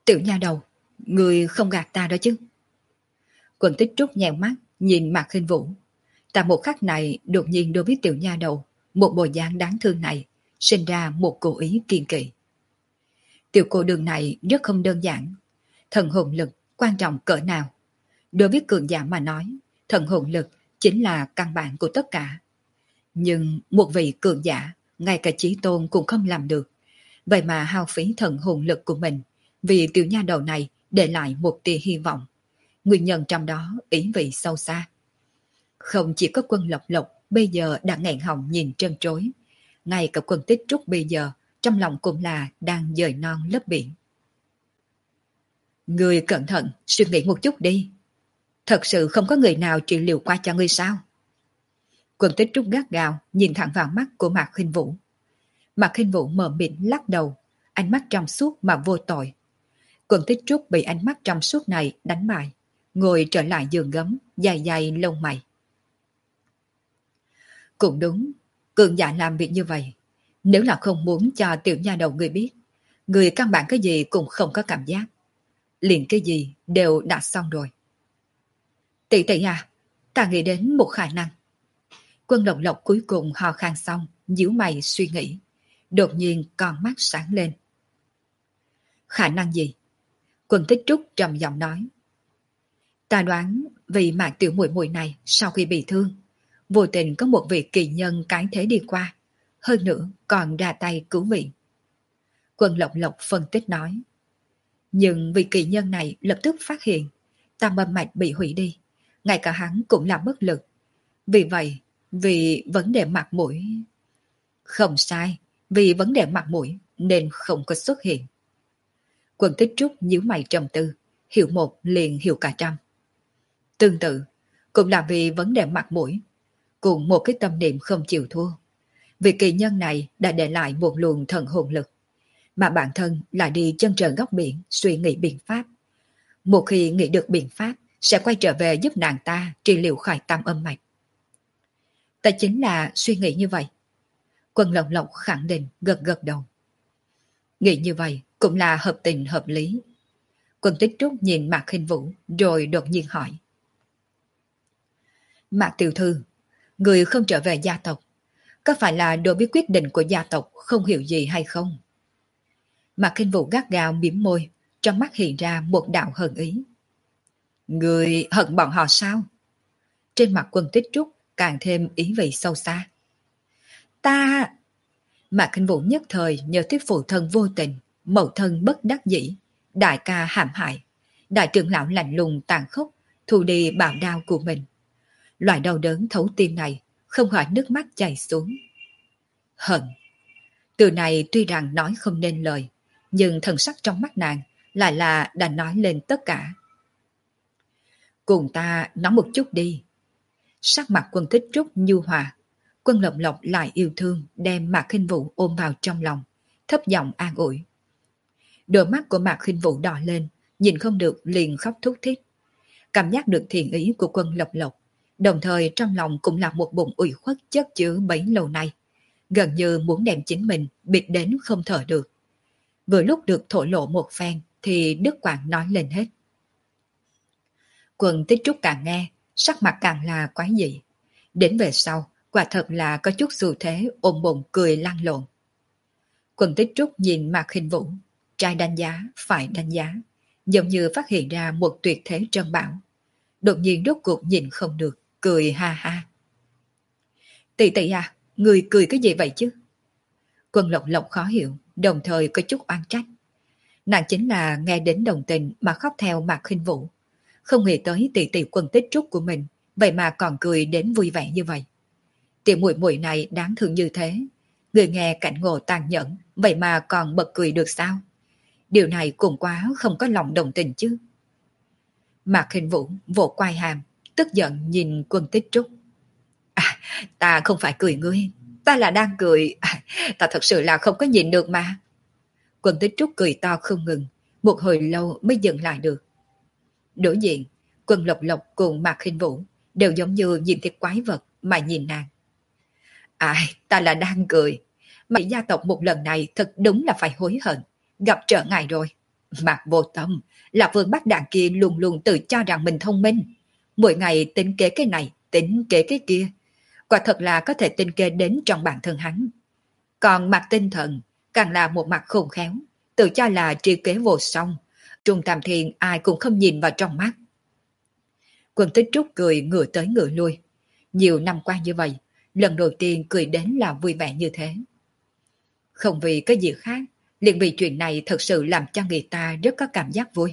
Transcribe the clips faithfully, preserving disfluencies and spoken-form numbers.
Tiểu nha đầu, người không gạt ta đó chứ? Quần Tích Trúc nhèo mắt nhìn Mạc Khinh Vũ. Tại một khắc này đột nhiên đối với tiểu nha đầu, một bộ dáng đáng thương này, sinh ra một cố ý kiên kỵ. Tiểu cô đường này rất không đơn giản. Thần hồn lực quan trọng cỡ nào? Đối với cường giả mà nói, thần hồn lực chính là căn bản của tất cả. Nhưng một vị cường giả, ngay cả chí tôn cũng không làm được. Vậy mà hao phí thần hồn lực của mình, vì tiểu nha đầu này để lại một tia hy vọng. Nguyên nhân trong đó ý vị sâu xa. Không chỉ có Quân Lộc Lộc bây giờ đã nghẹn họng nhìn trân trối, ngay cả Quân Tích Trúc bây giờ trong lòng cũng là đang dời non lấp biển. Người cẩn thận, suy nghĩ một chút đi. Thật sự không có người nào trị liệu qua cho ngươi sao? Quân Tích Trúc gắt gao nhìn thẳng vào mắt của Mạc Khinh Vũ. Mạc Khinh Vũ mờ mịt lắc đầu, ánh mắt trong suốt mà vô tội. Quân Tích Trúc bị ánh mắt trong suốt này đánh bại, ngồi trở lại giường gấm, dài dài lông mày. Cũng đúng, cường giả làm việc như vậy, nếu là không muốn cho tiểu nha đầu người biết, người căn bản cái gì cũng không có cảm giác. Liền cái gì đều đã xong rồi. Tỷ tỷ à, ta nghĩ đến một khả năng. Quân Lộc Lộc cuối cùng ho khan xong, nhíu mày suy nghĩ, đột nhiên con mắt sáng lên. Khả năng gì? Quân Tích Trúc trầm giọng nói. Ta đoán vì Mạc tiểu muội muội này sau khi bị thương, vô tình có một vị kỳ nhân cái thế đi qua, hơn nữa còn ra tay cứu viện. Quân Lộc Lộc phân tích nói. Nhưng vị kỳ nhân này lập tức phát hiện tam âm mạch bị hủy đi, ngay cả hắn cũng là bất lực. Vì vậy, vì vấn đề mặt mũi... Không sai, vì vấn đề mặt mũi nên không có xuất hiện. Quân Tích Trúc nhíu mày trầm tư, hiểu một liền hiểu cả trăm. Tương tự, cũng là vì vấn đề mặt mũi, cùng một cái tâm niệm không chịu thua. Vị kỳ nhân này đã để lại một luồng thần hồn lực, mà bản thân lại đi chân trời góc biển suy nghĩ biện pháp. Một khi nghĩ được biện pháp, sẽ quay trở về giúp nàng ta trị liệu khỏi tam âm mạch. Ta chính là suy nghĩ như vậy. Quân Lộc Lộc khẳng định gật gật đầu. Nghĩ như vậy cũng là hợp tình hợp lý. Quân Tích Trúc nhìn Mạc Khinh Vũ rồi đột nhiên hỏi. Mạc tiểu thư, người không trở về gia tộc, có phải là đối với quyết định của gia tộc không hiểu gì hay không? Mạc Khinh Vũ gắt gao mím môi, trong mắt hiện ra một đạo hờn ý. Người hận bọn họ sao? Trên mặt Quân Tích Trúc càng thêm ý vị sâu xa. Ta... Mạc Khinh Vũ nhất thời nhớ tới phụ thân vô tình, mẫu thân bất đắc dĩ, đại ca hãm hại, đại trưởng lão lạnh lùng tàn khốc, thu đi bảo đao của mình. Loại đau đớn thấu tim này không khỏi nước mắt chảy xuống. Hận. Từ này tuy rằng nói không nên lời, nhưng thần sắc trong mắt nàng lại là đã nói lên tất cả. Cùng ta nói một chút đi. Sắc mặt Quân Tích Trúc nhu hòa, Quân Lộc Lộc lại yêu thương đem Mạc Khinh Vũ ôm vào trong lòng, thấp giọng an ủi. Đôi mắt của Mạc Khinh Vũ đỏ lên, nhìn không được liền khóc thút thít. Cảm giác được thiện ý của Quân Lộc Lộc, đồng thời trong lòng cũng là một bụng ủy khuất chất chứa bấy lâu nay, gần như muốn đem chính mình bịt đến không thở được. Vừa lúc được thổ lộ một phen thì Đức Quảng nói lên hết. Quân Tích Trúc càng nghe, sắc mặt càng là quái dị. Đến về sau, quả thật là có chút xu thế ôm bụng cười lăn lộn. Quân Tích Trúc nhìn Mạc Khinh Vũ, trai đánh giá, phải đánh giá, giống như phát hiện ra một tuyệt thế trân bảo. Đột nhiên rốt cuộc nhìn không được, cười ha ha. Tỷ tỷ à, người cười cái gì vậy chứ? Quân Lộc Lộc khó hiểu, đồng thời có chút oan trách. Nàng chính là nghe đến đồng tình mà khóc theo Mạc Khinh Vũ. Không nghĩ tới tỷ tỷ Quân Tích Trúc của mình, vậy mà còn cười đến vui vẻ như vậy. Tiểu muội muội này đáng thương như thế, người nghe cảnh ngộ tàn nhẫn, vậy mà còn bật cười được sao? Điều này cũng quá không có lòng đồng tình chứ. Mạc Khinh Vũ vỗ quai hàm, tức giận nhìn Quân Tích Trúc. À, ta không phải cười ngươi, ta là đang cười, à, ta thật sự là không có nhìn được mà. Quân Tích Trúc cười to không ngừng, một hồi lâu mới dừng lại được. Đối diện, Quân Lộc Lộc cùng Mạc Khinh Vũ đều giống như nhìn thấy quái vật mà nhìn nàng. Ai, à, ta là đang cười. Mà gia tộc một lần này thật đúng là phải hối hận, gặp trở ngại rồi. Mạc Vô Tâm, là vương bắt đạn kia luôn luôn tự cho rằng mình thông minh. Mỗi ngày tính kế cái này, tính kế cái kia. Quả thật là có thể tính kế đến trong bản thân hắn. Còn mặt tinh thần, càng là một mặt khôn khéo, tự cho là tri kế vô song. Trung Tam Thiên ai cũng không nhìn vào trong mắt. Quân Tích Trúc cười ngửa tới ngửa lui. Nhiều năm qua như vậy, lần đầu tiên cười đến là vui vẻ như thế. Không vì cái gì khác, liền vì chuyện này thật sự làm cho người ta rất có cảm giác vui.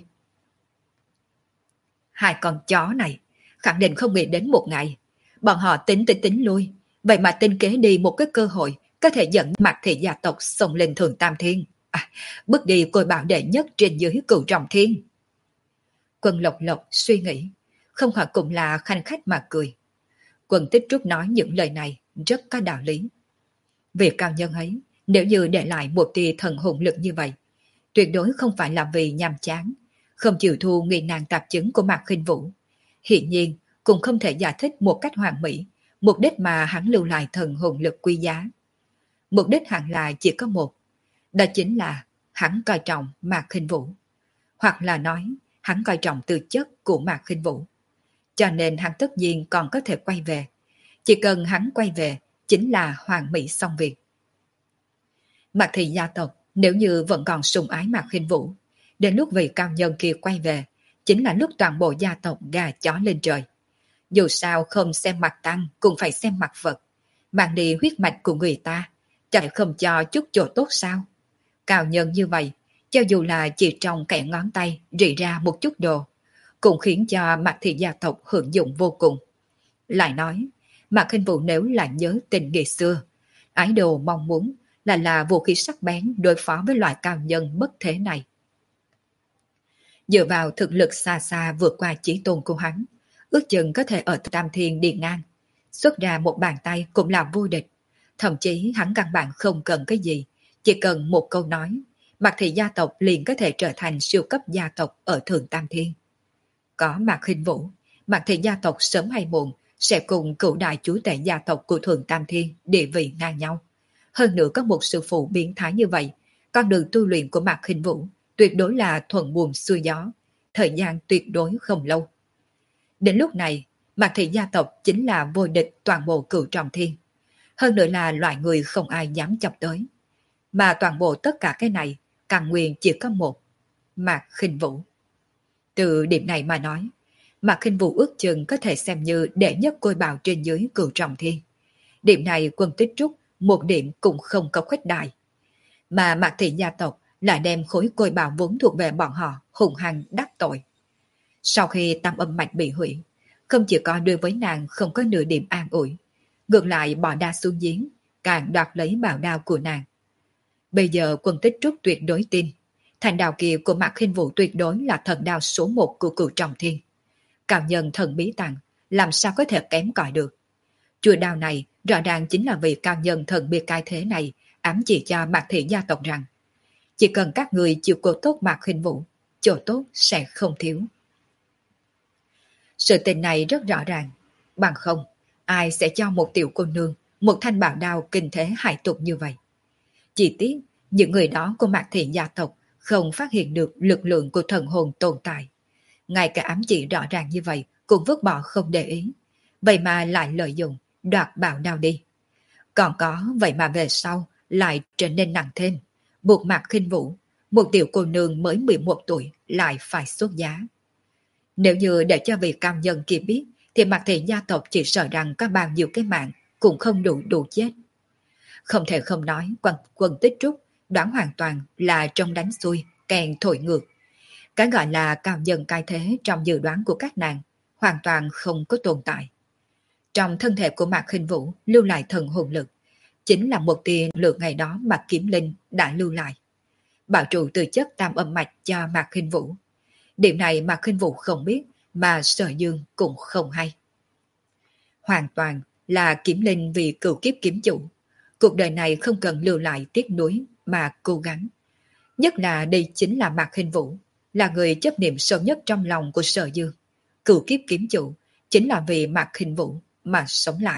Hai con chó này khẳng định không nghĩ đến một ngày. Bọn họ tính tính tính lui, vậy mà tính kế đi một cái cơ hội có thể dẫn Mạc thị gia tộc xông lên Thượng Tam Thiên. À, bước đi côi bảo đệ nhất trên dưới Cửu Trọng Thiên. Quân Lộc Lộc suy nghĩ, không khỏi cũng là khanh khách mà cười. Quân Tích Trúc nói những lời này rất có đạo lý. Việc cao nhân ấy, nếu như để lại một tia thần hồn lực như vậy, tuyệt đối không phải là vì nhàm chán, không chịu thu nghi nan tạp chứng của Mạc Khinh Vũ. Hiện nhiên, cũng không thể giải thích một cách hoàn mỹ mục đích mà hắn lưu lại thần hồn lực quý giá. Mục đích hẳn là chỉ có một, đó chính là hắn coi trọng Mạc Khinh Vũ, hoặc là nói hắn coi trọng tư chất của Mạc Khinh Vũ. Cho nên hắn tất nhiên còn có thể quay về. Chỉ cần hắn quay về, chính là hoàn mỹ xong việc. Mạc thị gia tộc nếu như vẫn còn sùng ái Mạc Khinh Vũ, đến lúc vị cao nhân kia quay về, chính là lúc toàn bộ gia tộc gà chó lên trời. Dù sao không xem mặt tăng cũng phải xem mặt Phật, mang đi huyết mạch của người ta, chẳng không cho chút chỗ tốt sao? Cao nhân như vậy, cho dù là chỉ trong kẻ ngón tay rỉ ra một chút đồ, cũng khiến cho Mạc thị gia tộc hưởng dụng vô cùng. Lại nói, Mạc Khinh Vũ nếu là nhớ tình ngày xưa, ái đồ mong muốn là là vũ khí sắc bén đối phó với loại cao nhân bất thế này. Dựa vào thực lực xa xa vượt qua chí tôn của hắn, ước chừng có thể ở Tam Thiên đi ngang, xuất ra một bàn tay cũng là vô địch. Thậm chí hắn căn bản không cần cái gì, chỉ cần một câu nói, Mạc thị gia tộc liền có thể trở thành siêu cấp gia tộc ở Thượng Tam Thiên. Có Mạc Khinh Vũ, Mạc thị gia tộc sớm hay muộn sẽ cùng cựu đại chúa tể gia tộc của Thượng Tam Thiên địa vị ngang nhau. Hơn nữa có một sư phụ biến thái như vậy, con đường tu luyện của Mạc Khinh Vũ tuyệt đối là thuận buồm xuôi gió, thời gian tuyệt đối không lâu. Đến lúc này, Mạc thị gia tộc chính là vô địch toàn bộ Cửu Trọng Thiên. Hơn nữa là loại người không ai dám chọc tới. Mà toàn bộ tất cả cái này, căn nguyên chỉ có một, Mạc Khinh Vũ. Từ điểm này mà nói, Mạc Khinh Vũ ước chừng có thể xem như đệ nhất côi bào trên dưới Cửu Trọng Thiên. Điểm này Quân Tích Trúc một điểm cũng không có khuếch đại. Mà Mạc thị gia tộc lại đem khối côi bào vốn thuộc về bọn họ hùng hăng đắc tội. Sau khi tam âm mạch bị hủy, không chỉ có đối với nàng không có nửa điểm an ủi, ngược lại bỏ đa xuống giếng, càng đoạt lấy bảo đao của nàng. Bây giờ Quân Tích Trúc tuyệt đối tin, thành đao kia của Mạc Khinh Vũ tuyệt đối là thần đao số một của Cửu Trọng Thiên. Cao nhân thần bí tặng, làm sao có thể kém cỏi được. Chuôi đao này rõ ràng chính là vị cao nhân thần bí cái thế này ám chỉ cho Mạc thị gia tộc rằng chỉ cần các người chịu cố tốt Mạc Khinh Vũ, chỗ tốt sẽ không thiếu. Sự tình này rất rõ ràng, bằng không, ai sẽ cho một tiểu cô nương một thanh bảo đao kinh thế hải tục như vậy. Chỉ tiếc, những người đó của Mạc thị gia tộc không phát hiện được lực lượng của thần hồn tồn tại. Ngay cả ám chỉ rõ ràng như vậy cũng vứt bỏ không để ý, vậy mà lại lợi dụng, đoạt bảo đao đi. Còn có vậy mà về sau lại trở nên nặng thêm, buộc Mạc Khinh Vũ, một tiểu cô nương mới mười một tuổi lại phải xuất giá. Nếu như để cho vị cao nhân kia biết, thì Mạc thị gia tộc chỉ sợ rằng có bao nhiêu cái mạng cũng không đủ đủ chết. Không thể không nói quân, quân Tích Trúc đoán hoàn toàn là trong đánh xuôi, kèn thổi ngược. Cái gọi là cao nhân cai thế trong dự đoán của các nàng hoàn toàn không có tồn tại. Trong thân thể của Mạc Khinh Vũ lưu lại thần hồn lực, chính là một tia lượng ngày đó mà Kiếm Linh đã lưu lại, bảo trụ từ chất tam âm mạch cho Mạc Khinh Vũ. Điểm này Mạc Khinh Vũ không biết, mà Sở Dương cũng không hay. Hoàn toàn là Kiếm Linh vì cửu kiếp kiếm chủ, cuộc đời này không cần lưu lại tiếc nuối mà cố gắng. Nhất là đây chính là Mạc Khinh Vũ, là người chấp niệm sâu nhất trong lòng của Sở Dương. Cửu kiếp kiếm chủ chính là vì Mạc Khinh Vũ mà sống lại.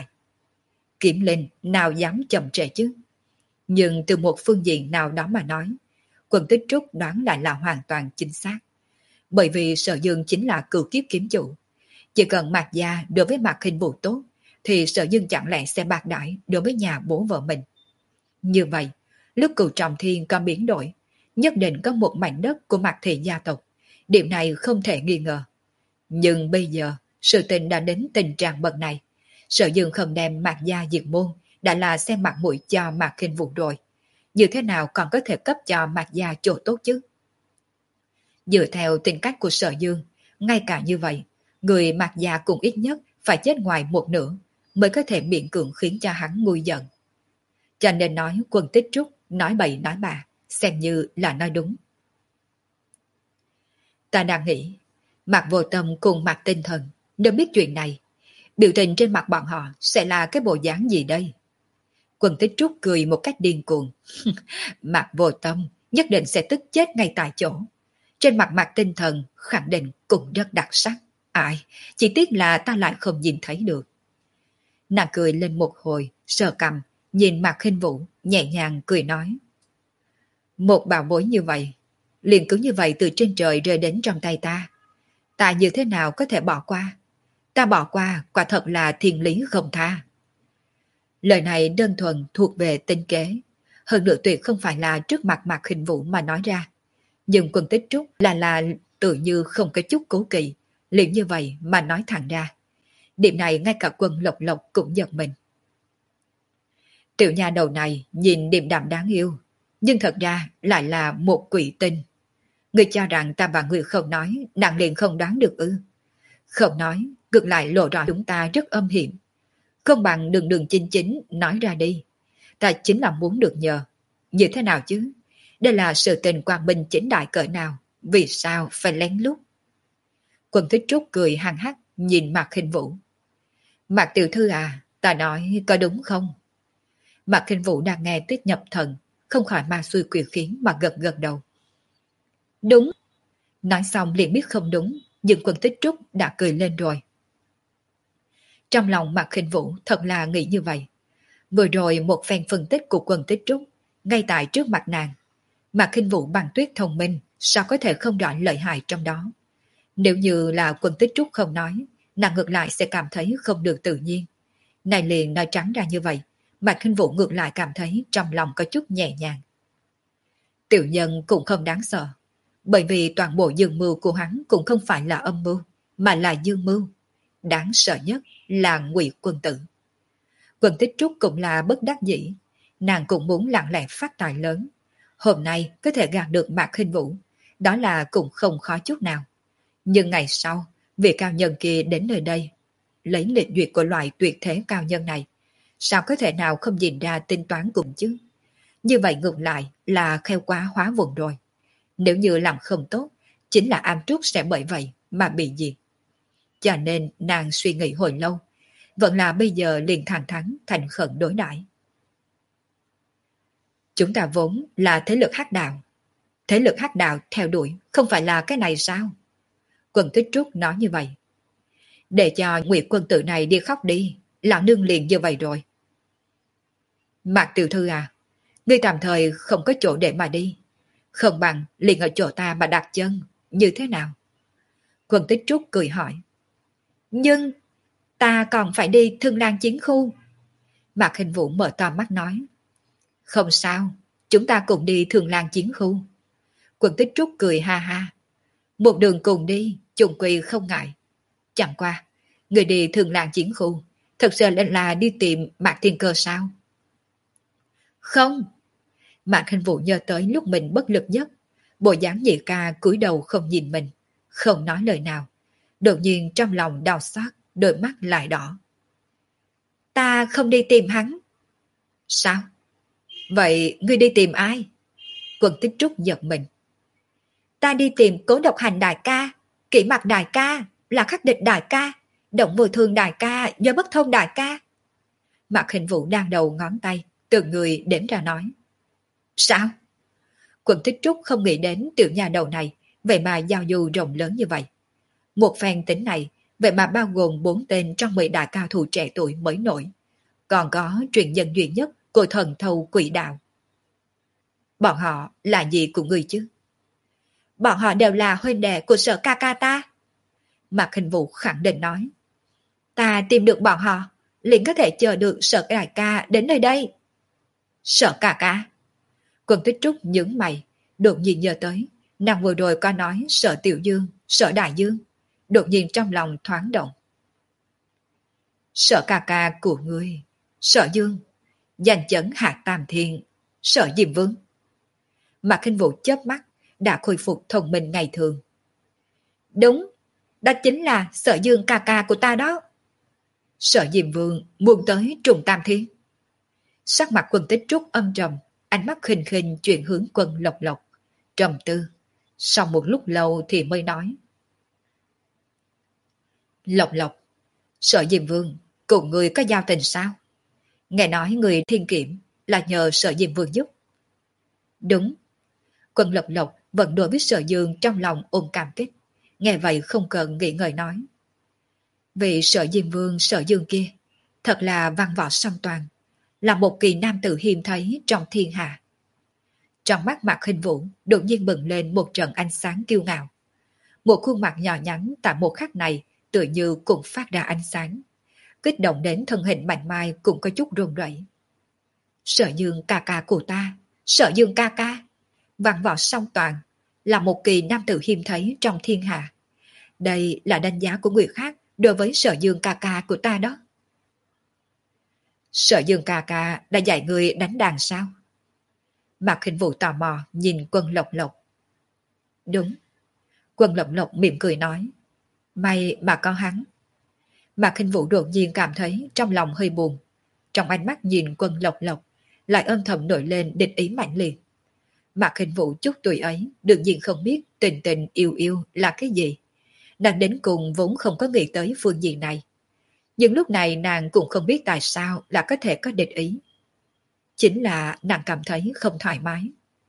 Kiếm Linh nào dám chậm trễ chứ? Nhưng từ một phương diện nào đó mà nói, Quân Tích Trúc đoán lại là hoàn toàn chính xác. Bởi vì Sở Dương chính là cửu kiếp kiếm chủ. Chỉ cần Mạc Gia đối với Mạc Khinh Vũ tốt, thì Sở Dương chẳng lẽ sẽ bạc đãi đối với nhà bố vợ mình. Như vậy, lúc Cửu Trọng Thiên có biến đổi, nhất định có một mảnh đất của Mạc Thị gia tộc. Điểm này không thể nghi ngờ. Nhưng bây giờ, sự tình đã đến tình trạng bậc này. Sở Dương không đem Mạc Gia diệt môn, đã là xem mặt mũi cho Mạc Khinh Vũ rồi. Như thế nào còn có thể cấp cho Mạc Gia chỗ tốt chứ? Dựa theo tính cách của Sở Dương, ngay cả như vậy, người Mạc Gia cũng ít nhất phải chết ngoài một nửa mới có thể miễn cưỡng khiến cho hắn nguôi giận. Cho nên nói Quân Tích Trúc nói bậy nói bạ, xem như là nói đúng. Ta đang nghĩ, Mạc Vô Tâm cùng Mạc Tinh Thần nếu biết chuyện này, biểu tình trên mặt bọn họ sẽ là cái bộ dáng gì đây? Quân Tích Trúc cười một cách điên cuồng. Mạc Vô Tâm nhất định sẽ tức chết ngay tại chỗ. Trên mặt Mạc Tinh Thần khẳng định cũng rất đặc sắc. Ai, chỉ tiếc là ta lại không nhìn thấy được. Nàng cười lên một hồi, sờ cằm, nhìn Mạc Khinh Vũ, nhẹ nhàng cười nói. Một bảo bối như vậy, liền cứ như vậy từ trên trời rơi đến trong tay ta. Ta như thế nào có thể bỏ qua? Ta bỏ qua, quả thật là thiên lý không tha. Lời này đơn thuần thuộc về tinh kế, hơn nữa tuyệt không phải là trước mặt Mạc Khinh Vũ mà nói ra. Nhưng Quân Tích Trúc là là tự như không có chút cố kỵ, liền như vậy mà nói thẳng ra. Điểm này ngay cả Quân Lộc Lộc cũng giật mình. Tiểu nhà đầu này nhìn điềm đạm đáng yêu, nhưng thật ra lại là một quỷ tinh. Người cho rằng ta và người không nói, nàng liền không đoán được ư? Không nói, ngược lại lộ rõ chúng ta rất âm hiểm. Không bằng đừng đừng chính chính nói ra đi. Ta chính là muốn được nhờ. Như thế nào chứ? Đây là sự tình quang minh chính đại cỡ nào? Vì sao phải lén lút? Quân Tích Trúc cười hăng hắc nhìn Mạc Khinh Vũ. Mạc tiểu thư à, ta nói có đúng không? Mạc Khinh Vũ đang nghe tiết nhập thần, không khỏi ma xui quỷ khiến mà gật gật đầu. Đúng. Nói xong liền biết không đúng, nhưng Quân Tích Trúc đã cười lên rồi. Trong lòng Mạc Khinh Vũ thật là nghĩ như vậy. Vừa rồi một phen phân tích của Quân Tích Trúc, ngay tại trước mặt nàng. Mạc Khinh Vũ bằng tuyết thông minh, sao có thể không rõ lợi hại trong đó. Nếu như là Quân Tích Trúc không nói, nàng ngược lại sẽ cảm thấy không được tự nhiên. Này liền nói trắng ra như vậy, Mạc Khinh Vũ ngược lại cảm thấy trong lòng có chút nhẹ nhàng. Tiểu nhân cũng không đáng sợ, bởi vì toàn bộ dương mưu của hắn cũng không phải là âm mưu, mà là dương mưu. Đáng sợ nhất là Ngụy Quân Tử. Quân Tích Trúc cũng là bất đắc dĩ, nàng cũng muốn lặng lẽ phát tài lớn. Hôm nay có thể gạt được Mạc Khinh Vũ, đó là cũng không khó chút nào. Nhưng ngày sau, vị cao nhân kia đến nơi đây, lấy lịch duyệt của loại tuyệt thế cao nhân này, sao có thể nào không nhìn ra tính toán cùng chứ? Như vậy ngược lại là kheo quá hóa vùng rồi. Nếu như làm không tốt, chính là Am Trúc sẽ bởi vậy mà bị diệt. Cho nên nàng suy nghĩ hồi lâu, vẫn là bây giờ liền thẳng thắn thành khẩn đối đãi. Chúng ta vốn là thế lực hắc đạo. Thế lực hắc đạo theo đuổi không phải là cái này sao? Quân Tích Trúc nói như vậy. Để cho Nguyệt Quân Tử này đi khóc đi, lão nương liền như vậy rồi. Mạc tiểu thư à, ngươi tạm thời không có chỗ để mà đi. Không bằng liền ở chỗ ta mà đặt chân, như thế nào? Quân Tích Trúc cười hỏi. Nhưng ta còn phải đi Thương Lan chiến khu. Mạc Khinh Vũ mở to mắt nói. Không sao, chúng ta cùng đi Thương Lan chiến khu. Quân Tích Trúc cười ha ha. Một đường cùng đi, chung quy không ngại. Chẳng qua, người đi Thương Lan chiến khu, thật sự là đi tìm Mạc Thiên Cơ sao? Không. Mạc Khinh Vũ nhớ tới lúc mình bất lực nhất, bộ dáng nhị ca cúi đầu không nhìn mình, không nói lời nào. Đột nhiên trong lòng đau xót, đôi mắt lại đỏ. Ta không đi tìm hắn. Sao? Vậy ngươi đi tìm ai? Quân Tích Trúc giật mình. Ta đi tìm Cố Độc Hành đại ca, Kỷ Mặc đại ca, là Khắc Địch đại ca, Động Vừa Thường đại ca, Do Bất Thông đại ca. Mạc Khinh Vũ đang đầu ngón tay, từng người đếm ra nói. Sao? Quân Tích Trúc không nghĩ đến tiểu nhà đầu này, vậy mà giao du rộng lớn như vậy. Một phen tính này, vậy mà bao gồm bốn tên trong mười đại cao thủ trẻ tuổi mới nổi. Còn có truyền nhân duy nhất của thần thâu quỷ đạo. Bọn họ là gì của người chứ? Bọn họ đều là huynh đệ của Sở ca ca ta. Mạc Hình Vũ khẳng định nói. Ta tìm được bọn họ, liền có thể chờ được Sở đại ca đến nơi đây. Sở ca ca. Quân Tích Trúc nhướng mày, đột nhiên nhớ tới, nàng vừa rồi có nói Sở Tiểu Dương, Sở Đại Dương, đột nhiên trong lòng thoáng động. Sở ca ca của ngươi, Sở Dương, danh chấn Hạ Tam Thiên, Sở Diêm Vương. Mạc Khinh Vũ chớp mắt, đã khôi phục thông minh ngày thường. Đúng, đó chính là Sở Dương ca ca của ta đó. Sở Diêm Vương muốn tới Trùng Tam Thiên. Sắc mặt Quân Tích Trúc âm trầm, ánh mắt khinh khinh chuyển hướng Quân Lộc Lộc, trầm tư. Sau một lúc lâu thì mới nói. Lộc Lộc, Sở Diêm Vương cùng người có giao tình sao? Nghe nói người thiên kiểm là nhờ Sở Diêm Vương giúp. Đúng. Quân Lộc Lộc vẫn đối với Sở Dương trong lòng ôm cảm kích. Nghe vậy không cần nghĩ ngợi nói. Vị Sở Diêm Vương Sở Dương kia thật là văn võ song toàn, là một kỳ nam tử hiếm thấy trong thiên hạ. Trong mắt Mạc Khinh Vũ đột nhiên bừng lên một trận ánh sáng kiêu ngạo. Một khuôn mặt nhỏ nhắn tại một khắc này tựa như cũng phát ra ánh sáng, kích động đến thân hình mạnh mai cũng có chút run rẩy. Sở Dương ca ca của ta, Sở Dương ca ca, văn võ song toàn, là một kỳ nam tử hiếm thấy trong thiên hạ. Đây là đánh giá của người khác đối với Sở Dương ca ca của ta đó. Sở Dương ca ca đã dạy người đánh đàn sao? Mạc Khinh Vũ tò mò nhìn Quân Lộc Lộc. Đúng. Quân Lộc Lộc mỉm cười nói. May mà có hắn. Mạc Khinh Vũ đột nhiên cảm thấy trong lòng hơi buồn. Trong ánh mắt nhìn Quân Lộc Lộc lại âm thầm nổi lên địch ý mạnh liệt. Mạc Khinh Vũ chút tuổi ấy đương nhiên không biết tình tình yêu yêu là cái gì. Nàng đến cùng vốn không có nghĩ tới phương diện này. Nhưng lúc này nàng cũng không biết tại sao là có thể có địch ý. Chính là nàng cảm thấy không thoải mái.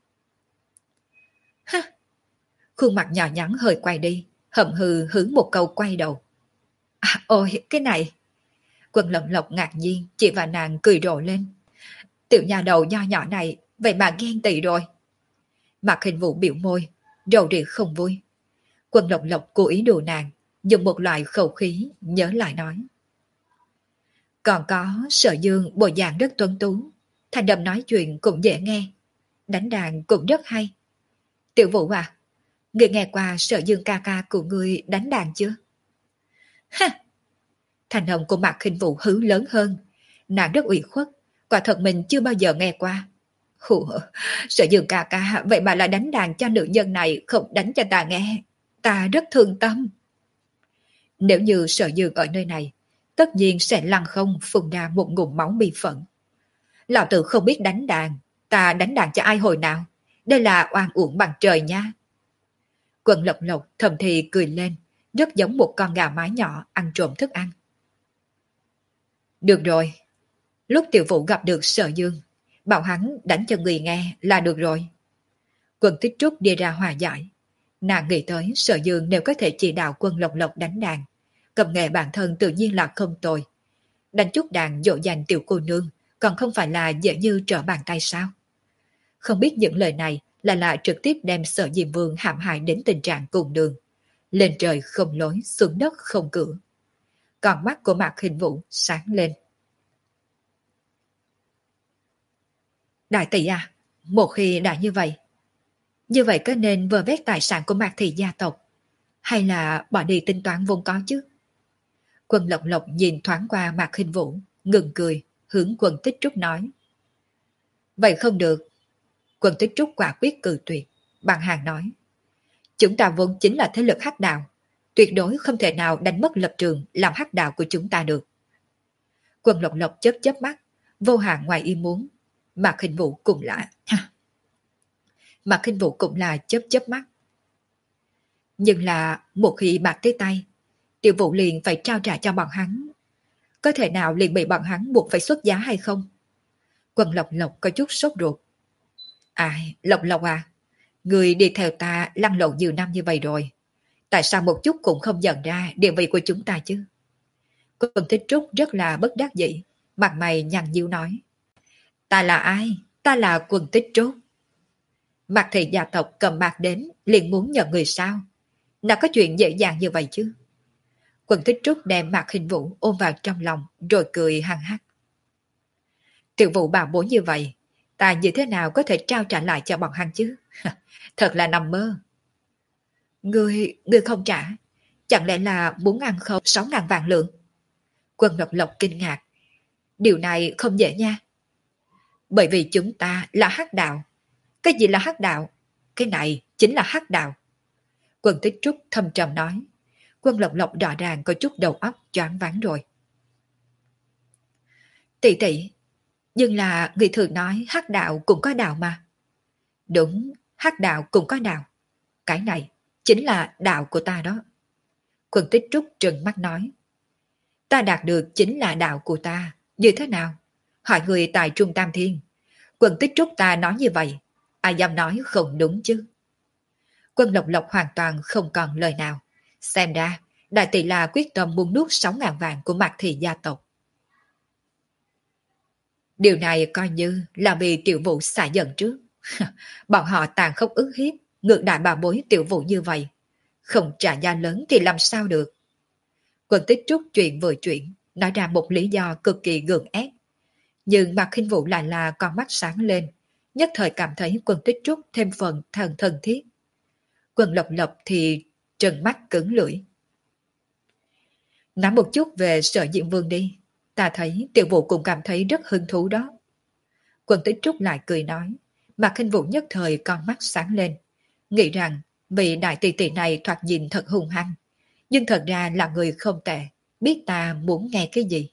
Ha! Khuôn mặt nhỏ nhắn hơi quay đi, hậm hừ hướng một câu quay đầu. À, ôi, cái này! Quân Lộc Lộc ngạc nhiên, chị và nàng cười rộ lên. Tiểu nhà đầu nho nhỏ này, vậy mà ghen tị rồi. Mạc Khinh Vũ biểu môi, rầu rĩ không vui. Quân Lộc Lộc cố ý đùa nàng, dùng một loại khẩu khí, nhớ lại nói. Còn có Sở Dương bộ dạng rất tuấn tú, thành đầm nói chuyện cũng dễ nghe, đánh đàn cũng rất hay. Tiểu Vũ à, người nghe qua Sở Dương ca ca của người đánh đàn chưa? Ha! Thành âm của Mạc Khinh Vũ hứ lớn hơn, nàng rất ủy khuất, quả thật mình chưa bao giờ nghe qua. Ủa, Sở Dương ca ca vậy mà lại đánh đàn cho nữ nhân này, không đánh cho ta nghe, ta rất thương tâm. Nếu như Sở Dương ở nơi này, tất nhiên sẽ lăn không phun ra một ngụm máu bi phẫn. Lão tử không biết đánh đàn, ta đánh đàn cho ai hồi nào, đây là oan uổng bằng trời nha. Quân Lộc Lộc thầm thì cười lên, rất giống một con gà mái nhỏ ăn trộm thức ăn. Được rồi, lúc Tiểu Vũ gặp được Sở Dương, bảo hắn đánh cho người nghe là được rồi. Quân Tích Trúc đi ra hòa giải. Nàng nghĩ tới Sở Dương nếu có thể chỉ đạo Quân Lộc Lộc đánh đàn, cầm nghệ bản thân tự nhiên là không tồi. Đánh chút đàn dỗ dành tiểu cô nương, còn không phải là dễ như trở bàn tay sao? Không biết những lời này là lại trực tiếp đem Sở Diêm Vương hãm hại đến tình trạng cùng đường. Lên trời không lối, xuống đất không cửa. Còn mắt của Mạc Khinh Vũ sáng lên. Đại tỷ à, một khi đã như vậy, như vậy có nên vơ vét tài sản của Mạc thị gia tộc, hay là bỏ đi tính toán vốn có chứ? Quân Lộc Lộc nhìn thoáng qua Mạc Khinh Vũ, ngừng cười, hướng Quân Tích Trúc nói. Vậy không được. Quân Tích Trúc quả quyết cự tuyệt, bằng hàng nói. Chúng ta vốn chính là thế lực hắc đạo, tuyệt đối không thể nào đánh mất lập trường làm hắc đạo của chúng ta được. Quân Lộc Lộc chớp chớp mắt, vô hạn ngoài ý muốn. Mạc Khinh Vũ cũng là... Mạc Khinh Vũ cũng là chớp chớp mắt. Nhưng là một khi bạc tới tay, Tiểu Vũ liền phải trao trả cho bọn hắn. Có thể nào liền bị bọn hắn buộc phải xuất giá hay không? Quân Lộc Lộc có chút sốt ruột. Ai, Lộc Lộc à, người đi theo ta lăn lộn nhiều năm như vậy rồi. Tại sao một chút cũng không nhận ra địa vị của chúng ta chứ? Quân Tích Trúc rất là bất đắc dĩ, mặt mày nhăn nhíu nói. Ta là ai? Ta là Quân Tích Trúc. Mạc thị gia tộc cầm bạc đến liền muốn nhận người sao? Nào có chuyện dễ dàng như vậy chứ? Quân Tích Trúc đem Mạc Khinh Vũ ôm vào trong lòng rồi cười hăng hắc. Tiểu Vũ bảo bối như vậy, ta như thế nào có thể trao trả lại cho bọn hắn chứ? Thật là nằm mơ. Ngươi, ngươi không trả, chẳng lẽ là muốn ăn không sáu ngàn vạn lượng? Quân Lộc Lộc kinh ngạc. Điều này không dễ nha. Bởi vì chúng ta là hắc đạo. Cái gì là hắc đạo? Cái này chính là hắc đạo. Quân Tích Trúc thâm trầm nói. Quân Lộc Lộc rõ ràng có chút đầu óc choáng váng rồi. Tỷ tỷ, nhưng là người thường nói hắc đạo cũng có đạo mà. Đúng, hắc đạo cũng có đạo. Cái này chính là đạo của ta đó. Quân Tích Trúc trừng mắt nói. Ta đạt được chính là đạo của ta. Như thế nào? Hỏi người tại Trung Tam Thiên. Quân Tích Trúc ta nói như vậy. Ai dám nói không đúng chứ? Quân Lộc Lộc hoàn toàn không còn lời nào. Xem ra, đại tỷ là quyết tâm muốn nuốt sáu ngàn vạn của Mạc thị gia tộc. Điều này coi như là vì Tiểu Vũ xả giận trước. Bọn họ tàn khốc ức hiếp, ngược đại bà bối Tiểu Vũ như vậy. Không trả giá lớn thì làm sao được? Quân Tích Trúc chuyện vừa chuyện, nói ra một lý do cực kỳ gượng ép. Nhưng Mạc Khinh Vũ lại là con mắt sáng lên, nhất thời cảm thấy Quân Tích Trúc thêm phần thần thân thiết. Quân Lộc Lộc thì trừng mắt cứng lưỡi. Nói một chút về Sở Diệm Vương đi, ta thấy Tiểu Vũ cũng cảm thấy rất hứng thú đó. Quân Tích Trúc lại cười nói, Mạc Khinh Vũ nhất thời con mắt sáng lên, nghĩ rằng vị đại tỷ tỷ này thoạt nhìn thật hung hăng, nhưng thật ra là người không tệ, biết ta muốn nghe cái gì.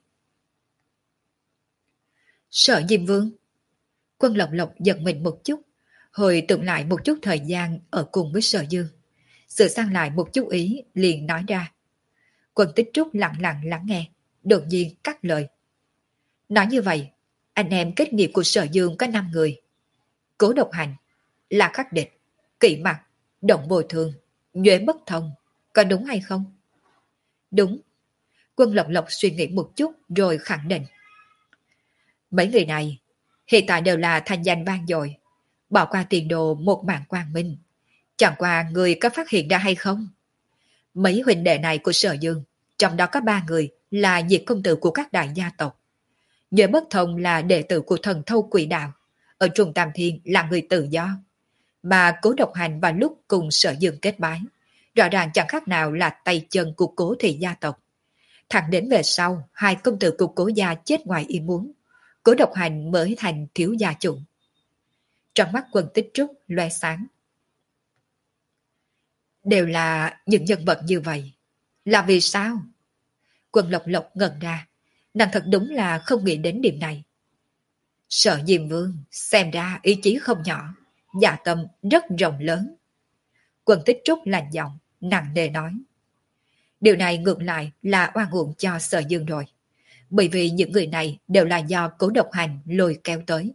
Sở Diêm Vương. Quân Lộc Lộc giật mình một chút, hồi tưởng lại một chút thời gian ở cùng với Sở Dương. Sửa sang lại một chút ý, liền nói ra. Quân Tích Trúc lặng lặng lắng nghe, đột nhiên cắt lời. Nói như vậy, anh em kết nghiệp của Sở Dương có năm người. Cố Độc Hành, La Khắc Địch, Kỵ Mặc, Động Bồi Thường, Nhuế Bất Thông, có đúng hay không? Đúng. Quân Lộc Lộc suy nghĩ một chút rồi khẳng định. Mấy người này hiện tại đều là thành danh vang dội, bỏ qua tiền đồ một mạng quang minh. Chẳng qua người có phát hiện ra hay không? Mấy huynh đệ này của Sở Dương, trong đó có ba người là diệt công tử của các đại gia tộc. Nhuế Bất Thông là đệ tử của thần thâu quỷ đạo, ở Trung Tam Thiên là người tự do. Mà Cố Độc Hành vào lúc cùng Sở Dương kết bái, rõ ràng chẳng khác nào là tay chân của Cố thị gia tộc. Thẳng đến về sau, hai công tử của Cố gia chết ngoài ý muốn, Cố Độc Hành mới thành thiếu gia chủ. Trong mắt Quân Tích Trúc loe sáng. Đều là những nhân vật như vậy. Là vì sao? Quân Lộc Lộc ngẩn ra, nàng thật đúng là không nghĩ đến điểm này. Sở Diêm Vương xem ra ý chí không nhỏ, dạ tâm rất rộng lớn. Quân Tích Trúc lạnh giọng, nặng nề nói. Điều này ngược lại là oan uổng cho Sở Dương rồi, bởi vì những người này đều là do Cố Độc Hành lôi kéo tới.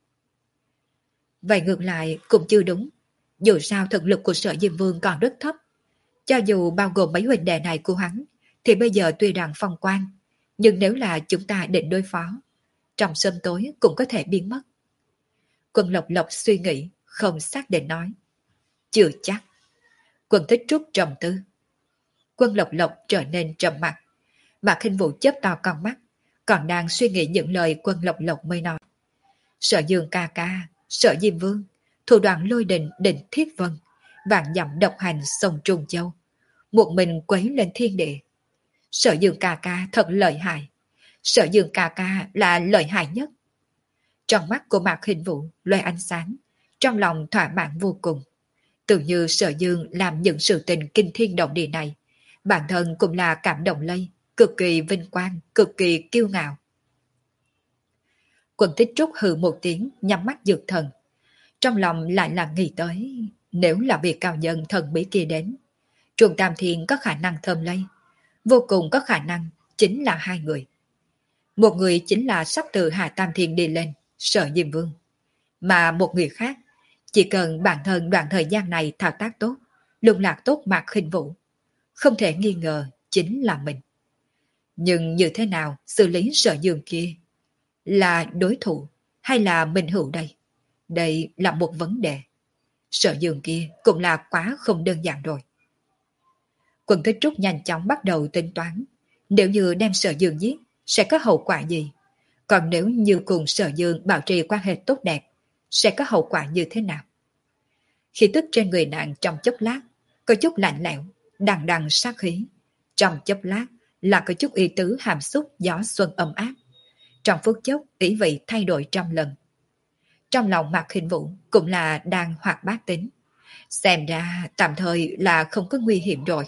Vậy ngược lại cũng chưa đúng, dù sao thực lực của Sở Diêm Vương còn rất thấp. Cho dù bao gồm mấy huynh đệ này của hắn, thì bây giờ tuy rằng phong quan, nhưng nếu là chúng ta định đối phó, trong sớm tối cũng có thể biến mất. Quân Lộc Lộc suy nghĩ, không xác định nói. Chưa chắc. Quân Tích Trúc trầm tư. Quân Lộc Lộc trở nên trầm mặc. Mạc Khinh Vũ chớp to con mắt, còn đang suy nghĩ những lời Quân Lộc Lộc mới nói. Sở Dương ca ca, Sở Diêm Vương, thủ đoạn lôi đình định thiết vân, vạn dặm độc hành sông Trùng Châu, một mình quấy lên thiên địa. Sở Dương ca ca thật lợi hại. Sở Dương ca ca là lợi hại nhất. Trong mắt của Mạc Khinh Vũ loe ánh sáng, trong lòng thỏa mãn vô cùng. Tưởng như Sở Dương làm những sự tình kinh thiên động địa này, bản thân cũng là cảm động lây, cực kỳ vinh quang, cực kỳ kiêu ngạo. Quân Tích Trúc hừ một tiếng, nhắm mắt dược thần. Trong lòng lại là nghĩ tới, nếu là việc cao nhân thần bí kia đến, Trung Tam Thiên có khả năng thơm lây, vô cùng có khả năng chính là hai người. Một người chính là sắp từ Hạ Tam Thiên đi lên, Sở Diêm Vương. Mà một người khác, chỉ cần bản thân đoạn thời gian này thao tác tốt, lung lạc tốt Mạc Khinh Vũ, không thể nghi ngờ chính là mình. Nhưng như thế nào xử lý Sở Dương kia? Là đối thủ hay là minh hữu đây? Đây là một vấn đề. Sở Dương kia cũng là quá không đơn giản rồi. Quân Tích Trúc nhanh chóng bắt đầu tính toán, nếu như đem Sở Dương giết, sẽ có hậu quả gì? Còn nếu như cùng Sở Dương bảo trì quan hệ tốt đẹp, sẽ có hậu quả như thế nào? Khí tức trên người nàng trong chốc lát, có chút lạnh lẽo, đằng đằng sát khí. Trong chốc lát là có chút ý tứ hàm xúc gió xuân ấm áp. Trong phút chốc ý vị thay đổi trăm lần. Trong lòng Mạc Khinh Vũ cũng là đang hoạt bát tính. Xem ra tạm thời là không có nguy hiểm rồi.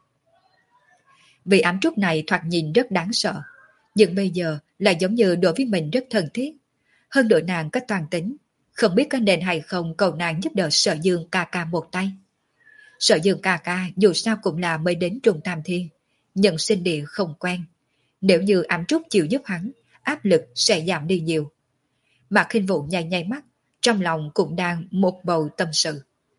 Vì ám trúc này thoạt nhìn rất đáng sợ, nhưng bây giờ là giống như đối với mình rất thân thiết. Hơn nữa nàng có toàn tính, không biết có nên hay không cầu nàng giúp đỡ Sở Dương ca ca một tay. Sở Dương ca ca dù sao cũng là mới đến Trung Tam Thiên, nhận sinh địa không quen. Nếu như ám trúc chịu giúp hắn, áp lực sẽ giảm đi nhiều. Mạc Khinh Vũ nháy nháy mắt, trong lòng cũng đang một bầu tâm sự.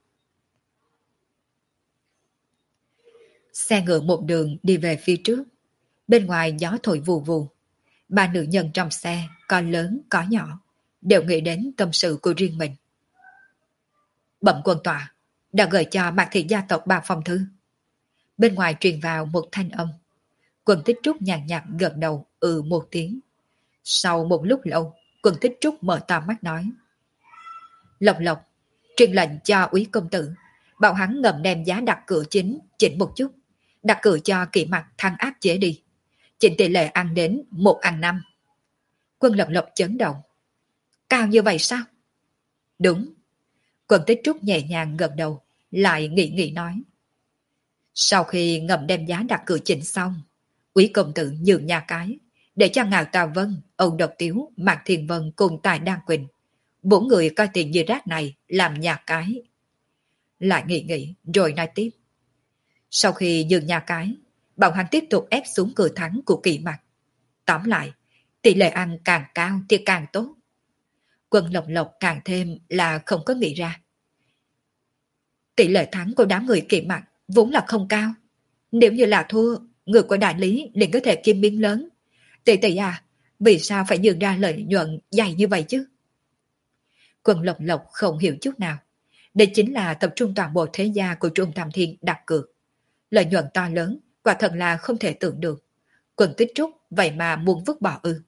Xe ngựa một đường đi về phía trước. Bên ngoài gió thổi vù vù. Ba nữ nhân trong xe, có lớn có nhỏ, đều nghĩ đến tâm sự của riêng mình. Bẩm quân tọa, đã gửi cho Mạc thị gia tộc ba phong thư. Bên ngoài truyền vào một thanh âm. Quân Tích Trúc nhàn nhạt gật đầu ừ một tiếng. Sau một lúc lâu, Quân Tích Trúc mở to mắt nói: Lộc Lộc, truyền lệnh cho úy công tử, bảo hắn ngầm đem giá đặt cửa chính chỉnh một chút, đặt cửa cho Kỵ Mặc thăng áp chế đi, chỉnh tỷ lệ ăn đến một ăn năm. Quân Lộc Lộc chấn động. Cao như vậy sao? Đúng. Quân Tích Trúc nhẹ nhàng gật đầu, lại nghĩ nghĩ nói: Sau khi ngầm đem giá đặt cửa chỉnh xong, úy công tử nhường nhà cái, để cho Ngạo Tà Vân, Âu Độc Tiếu, Mạc Thiền Vân cùng Tài Đan Quỳnh, bốn người coi tiền như rác này làm nhà cái. Lại nghĩ nghĩ rồi nói tiếp: Sau khi nhường nhà cái, bọn hắn tiếp tục ép xuống cửa thắng của Kỵ Mặc. Tóm lại, tỷ lệ ăn càng cao thì càng tốt. Quân Lộc Lộc càng thêm là không có nghĩ ra. Tỷ lệ thắng của đám người Kỵ Mặc vốn là không cao. Nếu như là thua, người của đại lý liền có thể kiếm miếng lớn. Tỷ tỷ à, vì sao phải nhường ra lợi nhuận dày như vậy chứ? Quân Lộc Lộc không hiểu chút nào. Đây chính là tập trung toàn bộ thế gia của Trung Tam Thiên đặt cược. Lợi nhuận to lớn, quả thật là không thể tưởng được. Quân Tích Trúc vậy mà muốn vứt bỏ ư?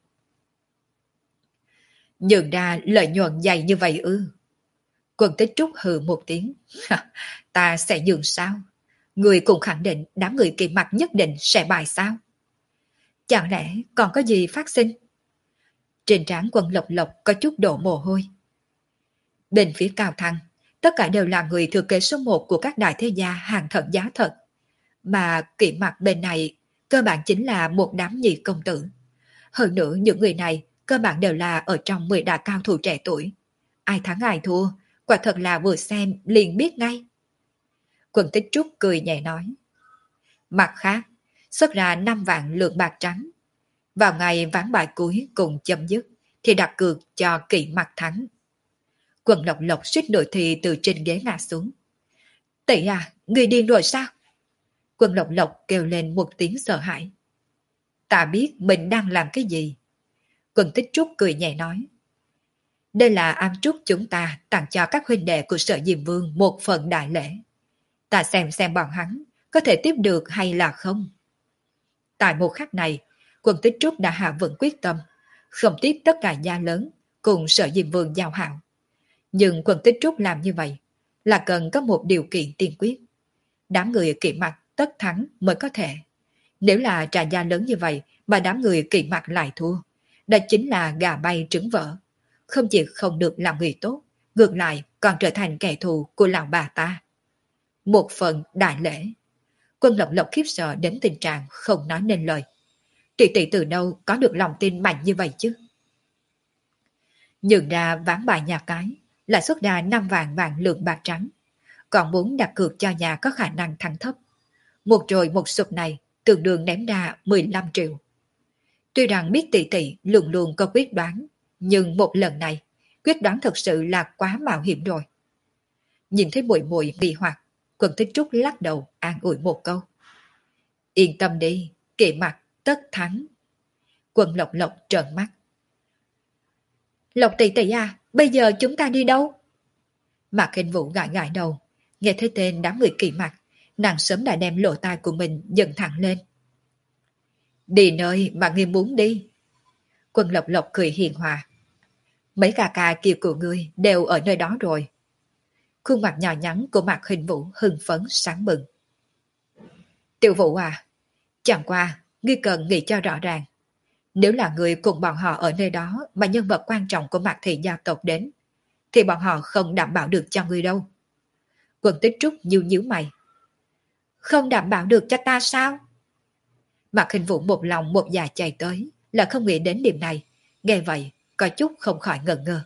Nhường ra lợi nhuận dày như vậy ư? Quân Tích Trúc hừ một tiếng. Ta sẽ nhường sao? Người cũng khẳng định đám người Kỵ Mặc nhất định sẽ bài sao? Chẳng lẽ còn có gì phát sinh? Trên trán Quân Lộc Lộc có chút đổ mồ hôi. Bên phía Cao Thăng, tất cả đều là người thừa kế số một của các đại thế gia hàng thật giá thật. Mà Kỵ Mặc bên này cơ bản chính là một đám nhị công tử. Hơn nữa những người này cơ bản đều là ở trong mười đại cao thủ trẻ tuổi. Ai thắng ai thua, quả thật là vừa xem liền biết ngay. Quân Tích Trúc cười nhẹ nói: Mặt khác, xuất ra năm vạn lượng bạc trắng. Vào ngày ván bài cuối cùng chấm dứt thì đặt cược cho Kỵ Mặc thắng. Quân Lộc Lộc suýt nổi thì từ trên ghế ngã xuống. Tỷ à, người điên rồi sao? Quân Lộc Lộc kêu lên một tiếng sợ hãi. Ta biết mình đang làm cái gì. Quân Tích Trúc cười nhẹ nói: Đây là ám trúc chúng ta tặng cho các huynh đệ của Sở Diêm Vương một phần đại lễ. Ta xem xem bọn hắn có thể tiếp được hay là không. Tại một khắc này, Quân Tích Trúc đã hạ vững quyết tâm, không tiếp tất cả gia lớn cùng Sở Diêm Vương giao hảo. Nhưng Quân Tích Trúc làm như vậy là cần có một điều kiện tiên quyết. Đám người Kỵ Mặc tất thắng mới có thể. Nếu là trà gia lớn như vậy mà đám người Kỵ Mặc lại thua, đó chính là gà bay trứng vỡ. Không chỉ không được làm người tốt, ngược lại còn trở thành kẻ thù của lão bà ta. Một phần đại lễ. Quân Lộc Lộc khiếp sợ đến tình trạng không nói nên lời. Tỷ tỷ từ đâu có được lòng tin mạnh như vậy chứ? Nhường ra ván bài nhà cái, lại xuất ra năm vạn vạn lượng bạc trắng. Còn muốn đặt cược cho nhà có khả năng thắng thấp. Một rồi một sụp này tương đương ném ra mười lăm triệu. Tuy rằng biết tỷ tỷ luôn luôn có quyết đoán, nhưng một lần này, quyết đoán thật sự là quá mạo hiểm rồi. Nhìn thấy muội muội nghi hoặc, Quân Tích Trúc lắc đầu an ủi một câu. Yên tâm đi, Kỵ Mặc tất thắng. Quân Lộc Lộc trợn mắt. Lộc tỷ tỷ à, bây giờ chúng ta đi đâu? Mạc Khinh Vũ gãi gãi đầu, nghe thấy tên đám người kỳ mặt, nàng sớm đã đem lỗ tai của mình dựng thẳng lên. Đi nơi mà ngươi muốn đi. Quân Lộc Lộc cười hiền hòa. Mấy ca ca kia của ngươi đều ở nơi đó rồi. Khuôn mặt nhỏ nhắn của Mạc Khinh Vũ hưng phấn sáng bừng. Tiểu Vũ à, chẳng qua ngươi cần nghĩ cho rõ ràng. Nếu là người cùng bọn họ ở nơi đó mà nhân vật quan trọng của Mạc thị gia tộc đến, thì bọn họ không đảm bảo được cho ngươi đâu. Quân Tích Trúc nhíu nhíu mày. Không đảm bảo được cho ta sao? Mạc Khinh Vũ một lòng một dạ chạy tới, là không nghĩ đến điểm này. Nghe vậy, có chút không khỏi ngần ngơ.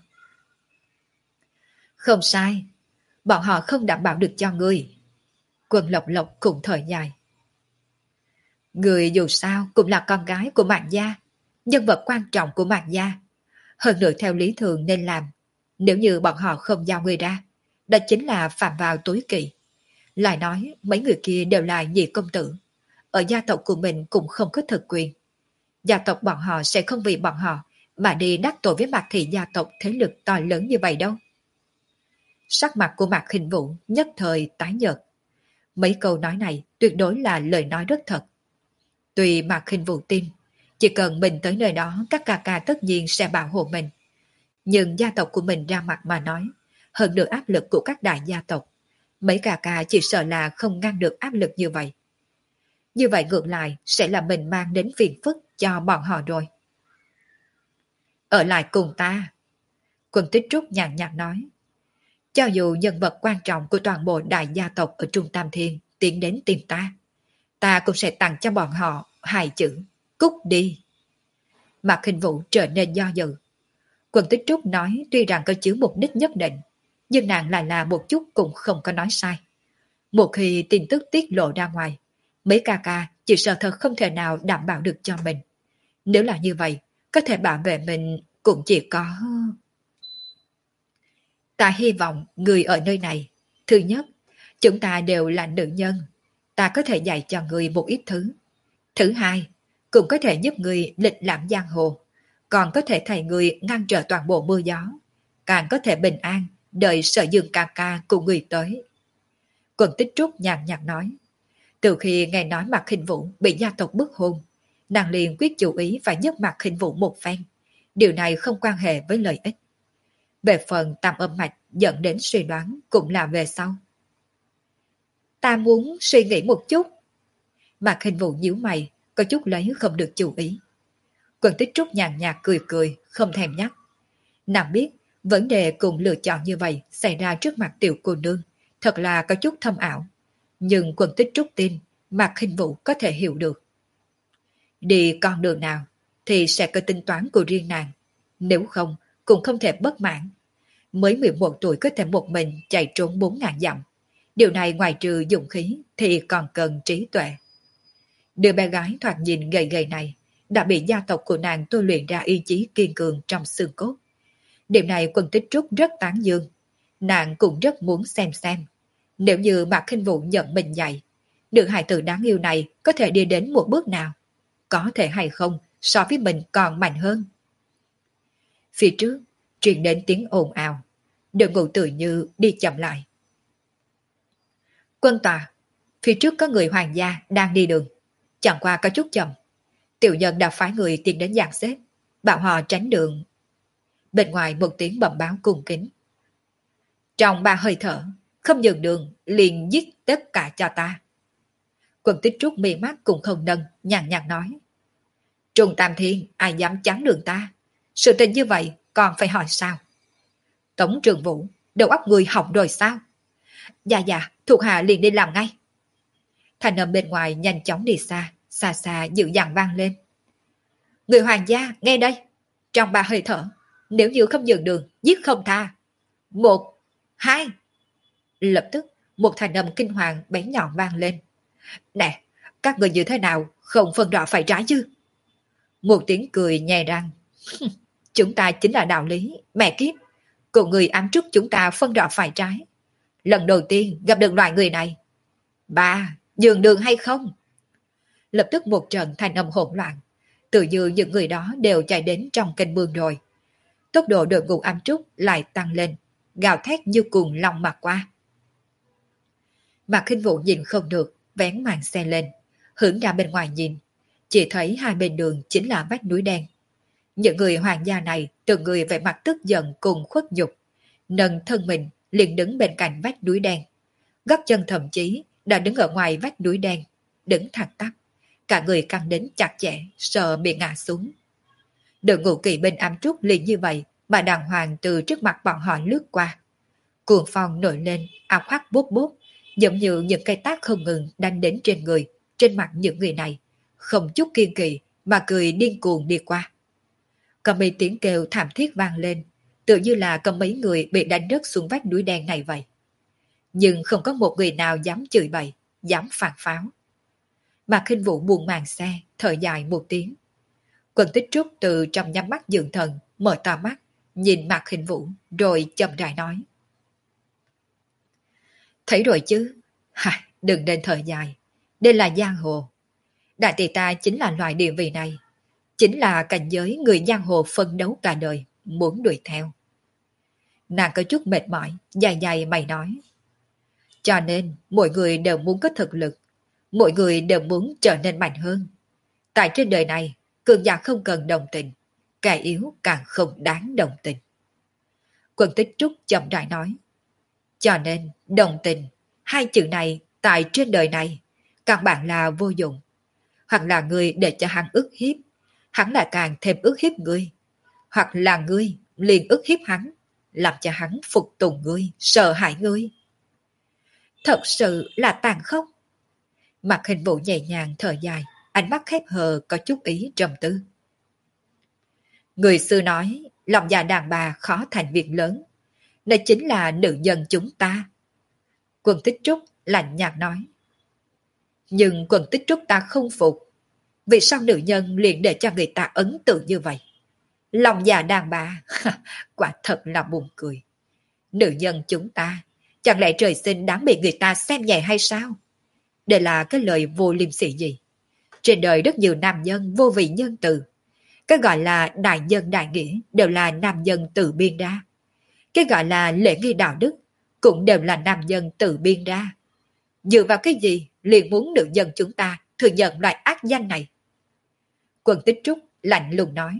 Không sai, bọn họ không đảm bảo được cho ngươi. Quân Lộc Lộc cũng thở dài. Người dù sao cũng là con gái của Mạc gia, nhân vật quan trọng của Mạc gia. Hơn nữa theo lý thường nên làm. Nếu như bọn họ không giao người ra, đó chính là phạm vào tối kỵ. Lại nói mấy người kia đều là nhị công tử. Ở gia tộc của mình cũng không có thực quyền. Gia tộc bọn họ sẽ không vì bọn họ mà đi đắc tội với Mạc thị gia tộc thế lực to lớn như vậy đâu. Sắc mặt của Mạc Khinh Vũ nhất thời tái nhợt. Mấy câu nói này tuyệt đối là lời nói rất thật. Tuy Mạc Khinh Vũ tin, chỉ cần mình tới nơi đó các ca ca tất nhiên sẽ bảo hộ mình. Nhưng gia tộc của mình ra mặt mà nói, hơn được áp lực của các đại gia tộc, mấy ca ca chỉ sợ là không ngăn được áp lực như vậy. Như vậy ngược lại sẽ là mình mang đến phiền phức cho bọn họ rồi. Ở lại cùng ta. Quân Tích Trúc nhàn nhạt nói. Cho dù nhân vật quan trọng của toàn bộ đại gia tộc ở Trung Tam Thiên tiến đến tìm ta, ta cũng sẽ tặng cho bọn họ hai chữ cút đi. Mạc Khinh Vũ trở nên do dự. Quân Tích Trúc nói tuy rằng có chứa mục đích nhất định, nhưng nàng lại là một chút cũng không có nói sai. Một khi tin tức tiết lộ ra ngoài, mấy ca ca chỉ sợ thật không thể nào đảm bảo được cho mình. Nếu là như vậy, có thể bảo vệ mình cũng chỉ có... Ta hy vọng người ở nơi này. Thứ nhất, chúng ta đều là nữ nhân. Ta có thể dạy cho người một ít thứ. Thứ hai, cũng có thể giúp người lịch lãm giang hồ. Còn có thể thầy người ngăn trở toàn bộ mưa gió. Càng có thể bình an, đợi Sở Dương ca ca của người tới. Quân Tích Trúc nhàn nhạt nói. Từ khi nghe nói Mạc Khinh Vũ bị gia tộc bức hôn, nàng liền quyết chủ ý phải giúp Mạc Khinh Vũ một phen. Điều này không quan hệ với lợi ích. Về phần tam âm mạch dẫn đến suy đoán cũng là về sau. Ta muốn suy nghĩ một chút. Mạc Khinh Vũ nhíu mày, có chút lấy không được chú ý. Quân Tích Trúc nhàn nhạt cười cười, không thèm nhắc. Nàng biết, vấn đề cùng lựa chọn như vậy xảy ra trước mặt tiểu cô nương, thật là có chút thâm ảo. Nhưng Quân Tích Trúc tin, Mạc Khinh Vũ có thể hiểu được. Đi con đường nào, thì sẽ có tính toán của riêng nàng. Nếu không, cũng không thể bất mãn. Mới mười một tuổi có thể một mình chạy trốn bốn ngàn dặm. Điều này ngoài trừ dụng khí thì còn cần trí tuệ. Đứa bé gái thoạt nhìn gầy gầy này đã bị gia tộc của nàng tôi luyện ra ý chí kiên cường trong xương cốt. Điểm này Quân Tích Trúc rất tán dương. Nàng cũng rất muốn xem xem. Nếu như Mạc Khinh Vũ nhận mình dạy, được hài tử đáng yêu này có thể đi đến một bước nào? Có thể hay không so với mình còn mạnh hơn? Phía trước, truyền đến tiếng ồn ào. Đội ngũ tự như đi chậm lại. Quân tòa, phía trước có người hoàng gia đang đi đường. Chẳng qua có chút chậm. Tiểu nhân đã phái người tiến đến dàn xếp, bảo họ tránh đường. Bên ngoài một tiếng bẩm báo cung kính. Trong ba hơi thở, không dừng đường, liền giết tất cả cho ta. Quân Tích Trúc mi mắt cũng không nâng, nhàn nhạt nói. Trung Tam Thiên, ai dám chắn đường ta? Sự tình như vậy, còn phải hỏi sao? Tống Trường Vũ, đầu óc người hỏng rồi sao? Dạ dạ, thuộc hạ liền đi làm ngay. Thành âm bên ngoài nhanh chóng đi xa, xa xa dịu dàng vang lên. Người hoàng gia, nghe đây. Trong ba hơi thở, nếu như không dừng đường, giết không tha. Một, hai. Lập tức, một thành âm kinh hoàng bén nhọn vang lên. Nè, các người như thế nào, không phân rõ phải trái chứ? Một tiếng cười nhè răng. Chúng ta chính là đạo lý, mẹ kiếp. Cùng người ám trúc chúng ta phân rõ phải trái. Lần đầu tiên gặp được loại người này. Ba, nhường đường hay không? Lập tức một trận thanh âm hỗn loạn. Tự như những người đó đều chạy đến trong kênh mương rồi. Tốc độ đội ngũ ám trúc lại tăng lên. gào thét như cuồng long mà qua. Mạc Khinh Vũ nhìn không được, vén màn xe lên, hướng ra bên ngoài nhìn, chỉ thấy hai bên đường chính là vách núi đen. Những người hoàng gia này từng người vẻ mặt tức giận cùng khuất nhục, nâng thân mình liền đứng bên cạnh vách núi đen. Gót chân thậm chí đã đứng ở ngoài vách núi đen, đứng thẳng tắp, cả người căng đến chặt chẽ, sợ bị ngã xuống. Đội ngũ kỵ binh ám trúc liền như vậy mà đàng hoàng từ trước mặt bọn họ lướt qua. Cuồng phong nổi lên, áo khoác bút bút, giống như những cây tác không ngừng đánh đến trên người, trên mặt những người này, không chút kiên kỵ mà cười điên cuồng đi qua. Có mấy tiếng kêu thảm thiết vang lên, tự như là có mấy người bị đánh rớt xuống vách núi đen này vậy. Nhưng không có một người nào dám chửi bậy, dám phản pháo. Mạc Khinh Vũ buông màn xe, thở dài một tiếng. Quân Tích Trúc từ trong nhắm mắt dưỡng thần, mở to mắt, nhìn Mạc Khinh Vũ, rồi chậm rãi nói. Thấy rồi chứ? Hả, đừng nên thở dài. Đây là giang hồ. Đại tỷ ta chính là loại địa vị này. Chính là cảnh giới người giang hồ phân đấu cả đời, muốn đuổi theo. Nàng có chút mệt mỏi, dài dài mày nói. Cho nên, mỗi người đều muốn có thực lực. Mỗi người đều muốn trở nên mạnh hơn. Tại trên đời này, cường giả không cần đồng tình, kẻ yếu càng không đáng đồng tình. Quân Tích Trúc chậm rãi nói. Cho nên, đồng tình, hai chữ này tại trên đời này, căn bản là vô dụng. Hoặc là người để cho hắn ức hiếp, hắn lại càng thêm ức hiếp ngươi. Hoặc là ngươi liền ức hiếp hắn, làm cho hắn phục tùng ngươi, sợ hãi ngươi. Thật sự là tàn khốc. Mặt Hình Vũ nhẹ nhàng thở dài, ánh mắt khép hờ có chút ý trầm tư. Người xưa nói, lòng già đàn bà khó thành việc lớn. Đây chính là nữ nhân chúng ta. Quân Tích Trúc lạnh nhạt nói. Nhưng Quân Tích Trúc ta không phục. Vì sao nữ nhân liền để cho người ta ấn tượng như vậy? Lòng già đàn bà, quả thật là buồn cười. Nữ nhân chúng ta, chẳng lẽ trời sinh đáng bị người ta xem nhẹ hay sao? Đây là cái lời vô liêm sỉ gì? Trên đời rất nhiều nam nhân vô vị nhân từ. Cái gọi là đại nhân đại nghĩa đều là nam nhân tự biên ra. Cái gọi là lễ nghi đạo đức cũng đều là nam nhân tự biên ra. Dựa vào cái gì liền muốn nữ nhân chúng ta thừa nhận loại ác danh này? Quân Tích Trúc lạnh lùng nói.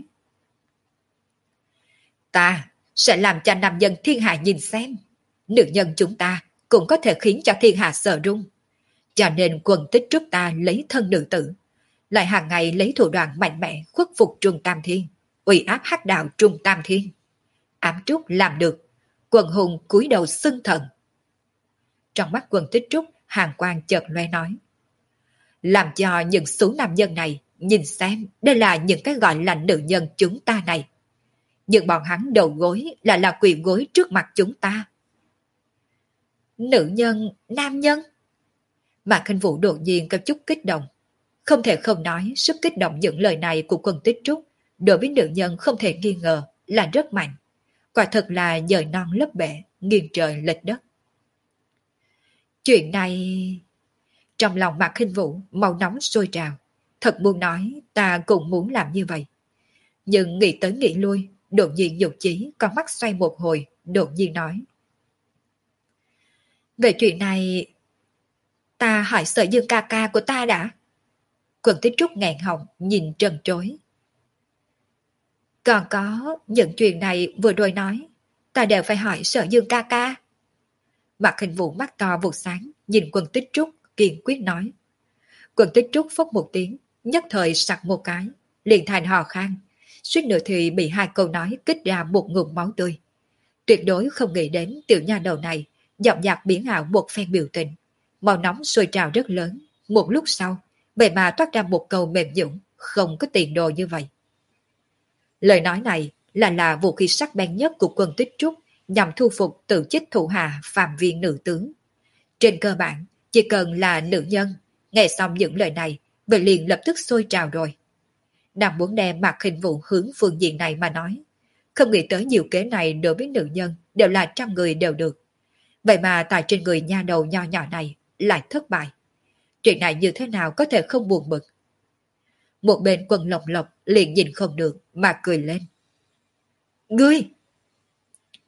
Ta sẽ làm cho nam nhân thiên hạ nhìn xem. Nữ nhân chúng ta cũng có thể khiến cho thiên hạ sợ run. Cho nên Quân Tích Trúc ta lấy thân nữ tử, lại hàng ngày lấy thủ đoạn mạnh mẽ khuất phục Trung Tam Thiên, uy áp hắc đạo Trung Tam Thiên. Ám Trúc làm được, Quần hùng cúi đầu xưng thần. Trong mắt Quân Tích Trúc, hàn quang chợt loe nói. Làm cho những số nam nhân này nhìn xem đây là những cái gọi là nữ nhân chúng ta này. Nhưng bọn hắn đầu gối là là quỳ gối trước mặt chúng ta. Nữ nhân, nam nhân? Mạc Khinh Vũ đột nhiên có chút kích động. Không thể không nói sức kích động những lời này của Quân Tích Trúc đối với nữ nhân không thể nghi ngờ là rất mạnh. Quả thật là dời non lấp bể, nghiêng trời lệch đất. Chuyện này... Trong lòng Mạc Khinh Vũ màu nóng sôi trào. Thật muốn nói ta cũng muốn làm như vậy. Nhưng nghĩ tới nghĩ lui, đột nhiên dục chí con mắt xoay một hồi, đột nhiên nói. Về chuyện này... Ta hỏi Sở Dương ca ca của ta đã. Quân Tích Trúc nghẹn họng nhìn trần trối. Còn có những chuyện này vừa rồi nói, ta đều phải hỏi Sở Dương ca ca. Mạc Khinh Vũ mắt to vụt sáng, nhìn Quân Tích Trúc kiên quyết nói. Quân Tích Trúc phốc một tiếng, nhất thời sặc một cái, liền thành hò khan, suýt nữa thì bị hai câu nói kích ra một ngụm máu tươi. Tuyệt đối không nghĩ đến tiểu nha đầu này, giọng nhạc biến ảo một phen biểu tình, màu nóng sôi trào rất lớn. Một lúc sau, vậy mà toát ra một câu mềm dũng, không có tiền đồ như vậy. Lời nói này là là vũ khí sắc bén nhất của Quân Tích Trúc nhằm thu phục tự chích thủ hạ phạm viên nữ tướng. Trên cơ bản, chỉ cần là nữ nhân, nghe xong những lời này, vậy liền lập tức sôi trào rồi. Nàng muốn đem Mạc Khinh Vũ hướng phương diện này mà nói. Không nghĩ tới nhiều kế này đối với nữ nhân đều là trăm người đều được. Vậy mà tại trên người nha đầu nho nhỏ này lại thất bại. Chuyện này như thế nào có thể không buồn bực. Một bên Quân Lộc Lộc liền nhìn không được mà cười lên. Ngươi!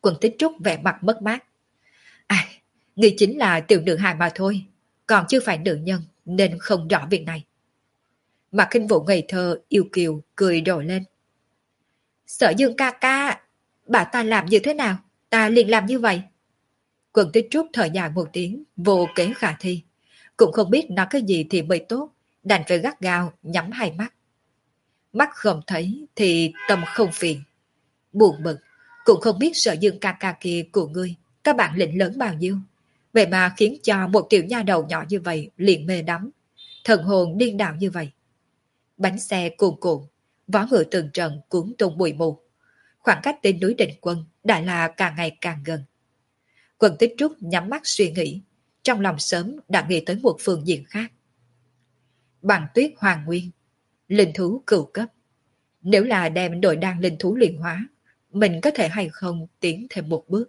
Quân Tích Trúc vẻ mặt mất mát. À, ngươi chính là tiểu nữ hài mà thôi, còn chưa phải nữ nhân nên không rõ việc này. Mạc Khinh Vũ ngây thơ yêu kiều cười đổ lên. Sở Dương ca ca, bà ta làm như thế nào, ta liền làm như vậy. Quân Tích Trúc thở dài một tiếng, vô kế khả thi. Cũng không biết nói cái gì thì mới tốt, đành phải gắt gao nhắm hai mắt. Mắt không thấy thì tâm không phiền. Buồn bực, cũng không biết Sở Dương ca ca kia của ngươi, các bạn lĩnh lớn bao nhiêu. Vậy mà khiến cho một tiểu nha đầu nhỏ như vậy liền mê đắm, thần hồn điên đảo như vậy. Bánh xe cuồn cuộn, vó ngựa từng trận cuốn tung bụi mù. Khoảng cách đến núi Định Quân đã là càng ngày càng gần. Quân Tích Trúc nhắm mắt suy nghĩ, trong lòng sớm đã nghĩ tới một phương diện khác. Bằng tuyết hoàng nguyên, linh thú cửu cấp. Nếu là đem đội đan linh thú luyện hóa, mình có thể hay không tiến thêm một bước.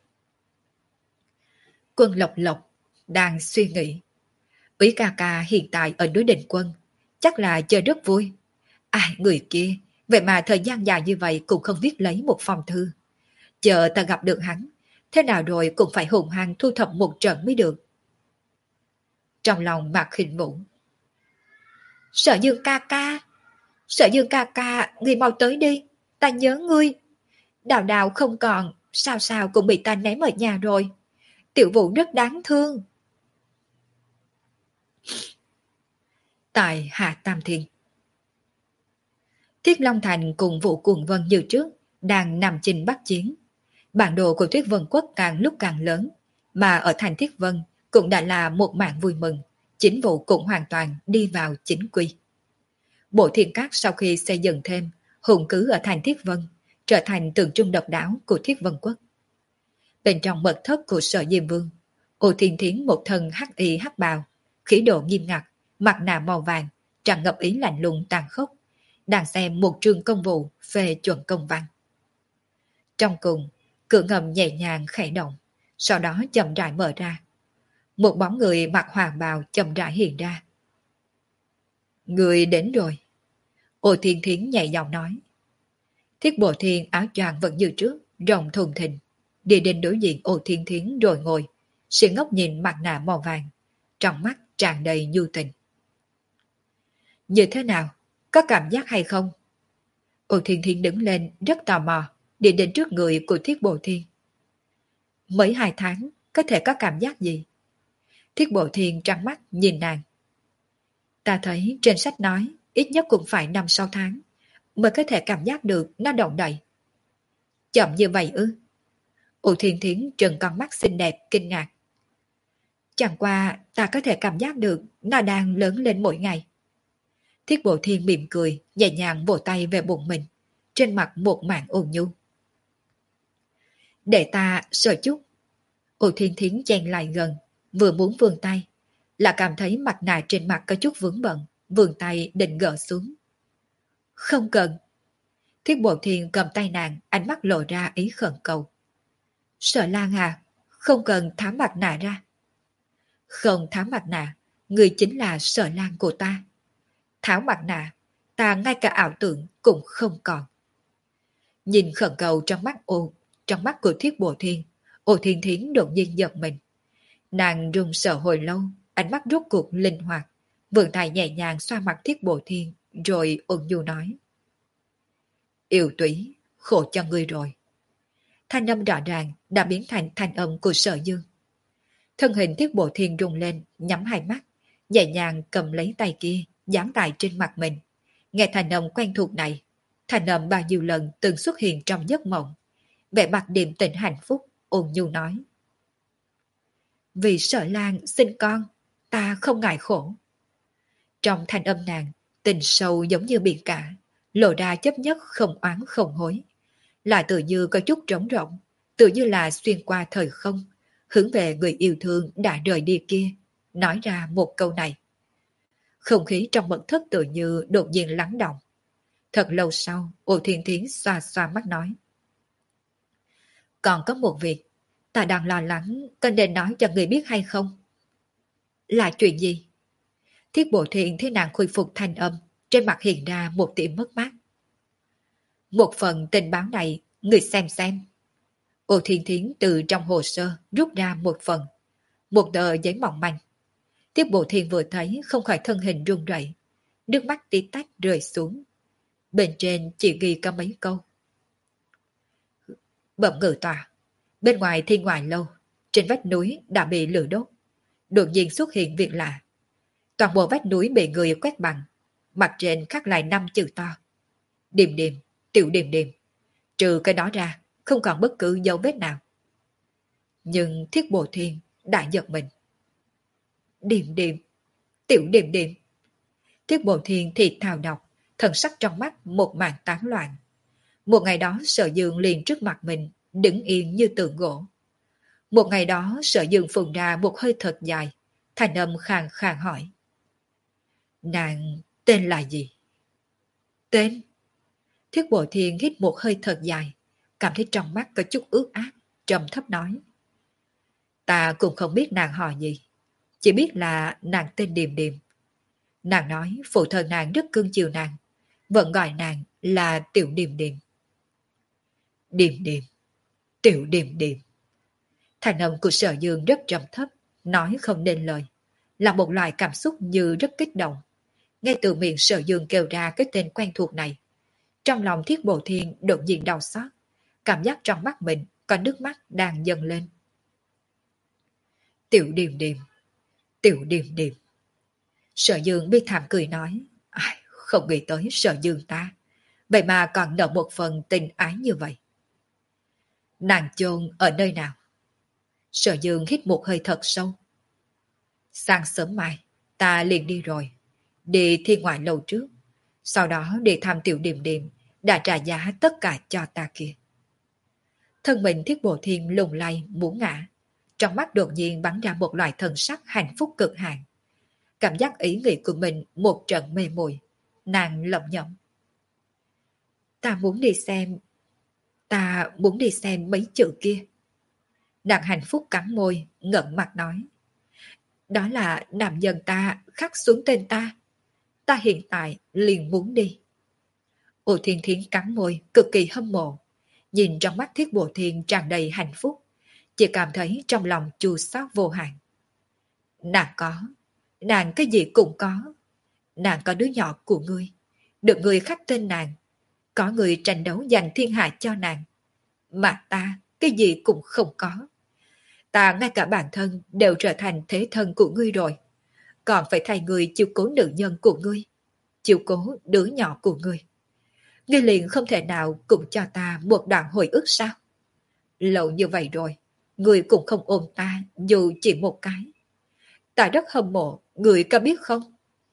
Quân Lộc Lộc đang suy nghĩ. Úy ca ca hiện tại ở núi Định Quân, chắc là chơi rất vui. Ai người kia, vậy mà thời gian dài như vậy cũng không viết lấy một phong thư. Chờ ta gặp được hắn, thế nào rồi cũng phải hùng hăng thu thập một trận mới được. Trong lòng Mạc Khinh Vũ. Sở Dương ca ca, Sở Dương ca ca, ngươi mau tới đi, ta nhớ ngươi. Đào đào không còn, sao sao cũng bị ta ném ở nhà rồi. Tiểu Vũ rất đáng thương. Tại Hạ Tam Thiên, Thiết Long Thành cùng Vũ Cuồng Vân như trước đang nằm chinh bắc chiến. Bản đồ của Thiết Vân Quốc càng lúc càng lớn, mà ở thành Thiết Vân cũng đã là một màn vui mừng. Chính vụ cũng hoàn toàn đi vào chính quy. Bộ Thiên Cát sau khi xây dựng thêm, hùng cứ ở thành Thiết Vân, trở thành tượng trưng độc đáo của Thiết Vân Quốc. Bên trong mật thất của Sở Diêm Vương, Ô Thiên Thiến một thân hắc y hắc bào, khí độ nghiêm ngặt, mặt nạ màu vàng, tràn ngập ý lạnh lùng tàn khốc, đang xem một trường công vụ phê chuẩn công văn. Trong cùng, cửa ngầm nhẹ nhàng khẽ động, sau đó chậm rãi mở ra. Một bóng người mặc hoàng bào chậm rãi hiện ra. Người đến rồi. Ô Thiên Thiến nhẹ giọng nói. Thiết Bộ Thiên áo choàng vẫn như trước, rộng thùng thình, đi đến đối diện Ô Thiên Thiến rồi ngồi, sự ngốc nhìn mặt nạ màu vàng, trong mắt tràn đầy nhu tình. Như thế nào? Có cảm giác hay không? Ô Thiên Thiến đứng lên rất tò mò, đi đến trước người của Thiết Bộ Thiên. Mới hai tháng, có thể có cảm giác gì? Thiết Bộ Thiên trắng mắt nhìn nàng. Ta thấy trên sách nói, ít nhất cũng phải năm sáu tháng, mới có thể cảm giác được nó động đậy. Chậm như vậy ư? Ô Thiên Thiến trừng con mắt xinh đẹp kinh ngạc. Chẳng qua ta có thể cảm giác được nó đang lớn lên mỗi ngày. Thiết Bộ Thiên mỉm cười, nhẹ nhàng vỗ tay về bụng mình, trên mặt một mảng ôn nhu. Để ta sờ chút. Ô Thiên Thiến chen lại gần, vừa muốn vươn tay, là cảm thấy mặt nạ trên mặt có chút vướng bận, vươn tay định gỡ xuống. Không cần. Thiết Bộ Thiên cầm tay nàng, ánh mắt lộ ra ý khẩn cầu. Sở Lan à, không cần tháo mặt nạ ra. Không tháo mặt nạ, người chính là Sở Lan của ta. Tháo mặt nạ, ta ngay cả ảo tưởng cũng không còn. Nhìn khẩn cầu trong mắt ô, trong mắt của Thiết Bộ Thiên, Ô Thiên Thiến đột nhiên giật mình. Nàng run sợ hồi lâu, ánh mắt rốt cuộc linh hoạt, vươn tay nhẹ nhàng xoa mặt Thiết Bộ Thiên, rồi ôn nhu nói. Yêu túy, khổ cho ngươi rồi. Thanh âm rõ ràng đã biến thành thanh âm của Sở Dương. Thân hình Thiết Bộ Thiên rung lên, nhắm hai mắt, nhẹ nhàng cầm lấy tay kia, dán tại trên mặt mình. Nghe thanh âm quen thuộc này, thanh âm bao nhiêu lần từng xuất hiện trong giấc mộng. Vẻ mặt điềm tĩnh hạnh phúc, ôn nhu nói. Vì Sở Lan sinh con, ta không ngại khổ. Trong thanh âm nàng, tình sâu giống như biển cả, lộ ra chấp nhất không oán không hối. Lại tự như có chút trống rỗng, tự như là xuyên qua thời không, hướng về người yêu thương đã rời đi kia, nói ra một câu này. Không khí trong mật thất tự như đột nhiên lắng động. Thật lâu sau, Ô Thiên Thiến xoa xoa mắt nói. Còn có một việc, ta đang lo lắng, có nên nói cho người biết hay không? Là chuyện gì? Thiết Bộ Thiên thấy nàng khôi phục thanh âm, trên mặt hiện ra một tia mất mát. Một phần tình báo này, người xem xem. Ô Thiên Thiến từ trong hồ sơ rút ra một phần, một tờ giấy mỏng manh. Tiết Bộ Thiên vừa thấy không khỏi thân hình run rẩy, nước mắt tí tách rơi xuống. Bên trên chỉ ghi có mấy câu. Bẩm ngự tòa, bên ngoài Thiên Ngoại Lâu, trên vách núi đã bị lửa đốt. Đột nhiên xuất hiện việc lạ. Toàn bộ vách núi bị người quét bằng, mặt trên khắc lại năm chữ to. Điềm điềm, tiểu điềm điềm. Trừ cái đó ra, không còn bất cứ dấu vết nào. Nhưng Thiết Bộ Thiên đã giật mình. Điềm điềm, tiểu điềm điềm. Thiết Bộ Thiên thì thào đọc, thần sắc trong mắt một màn tán loạn. Một ngày đó Sở Dương liền trước mặt mình, đứng yên như tượng gỗ. Một ngày đó Sở Dương phun ra một hơi thật dài, thành âm khàn khàn hỏi. Nàng tên là gì? Tên? Thiết Bộ Thiên hít một hơi thật dài, cảm thấy trong mắt có chút ướt át, trầm thấp nói. Ta cũng không biết nàng họ gì, chỉ biết là nàng tên Điềm Điềm. Nàng nói phụ thân nàng rất cưng chiều nàng, vẫn gọi nàng là Tiểu Điềm Điềm. Điềm Điềm, Tiểu Điềm Điềm. Thành âm của Sở Dương rất trầm thấp, nói không nên lời, là một loại cảm xúc như rất kích động. Ngay từ miệng Sở Dương kêu ra cái tên quen thuộc này, trong lòng Thiết Bộ Thiên đột nhiên đau xót, cảm giác trong mắt mình có nước mắt đang dâng lên. Tiểu Điềm Điềm, Tiểu Điềm Điềm. Sở Dương bi thảm cười nói, ai, không nghĩ tới Sở Dương ta, vậy mà còn nợ một phần tình ái như vậy. Nàng chôn ở nơi nào? Sở Dương hít một hơi thật sâu. Sáng sớm mai, ta liền đi rồi, đi Thiên Ngoại Lâu trước, sau đó đi thăm Tiểu Điềm Điềm, đã trả giá tất cả cho ta kia. Thân mình Thiết Bộ Thiên lùng lay muốn ngã, trong mắt đột nhiên bắn ra một loại thần sắc hạnh phúc cực hạn. Cảm giác ý nghĩ của mình một trận mê muội, nàng lẩm nhẩm. Ta muốn đi xem, ta muốn đi xem mấy chữ kia. Nàng hạnh phúc cắn môi, ngẩng mặt nói. Đó là nam nhân ta khắc xuống tên ta. Ta hiện tại liền muốn đi. Ô Thiên Thiến cắn môi, cực kỳ hâm mộ. Nhìn trong mắt Thiết Bộ Thiên tràn đầy hạnh phúc, chỉ cảm thấy trong lòng chua xót vô hạn. Nàng có, nàng cái gì cũng có. Nàng có đứa nhỏ của ngươi, được người khắc tên nàng, có người tranh đấu giành thiên hạ cho nàng. Mà ta, cái gì cũng không có. Ta ngay cả bản thân đều trở thành thế thân của ngươi rồi, còn phải thay người chiếu cố nữ nhân của ngươi, chiếu cố đứa nhỏ của ngươi. Ngươi liền không thể nào cũng cho ta một đoạn hồi ức sao? Lâu như vậy rồi, ngươi cũng không ôm ta dù chỉ một cái. Ta rất hâm mộ, ngươi có biết không?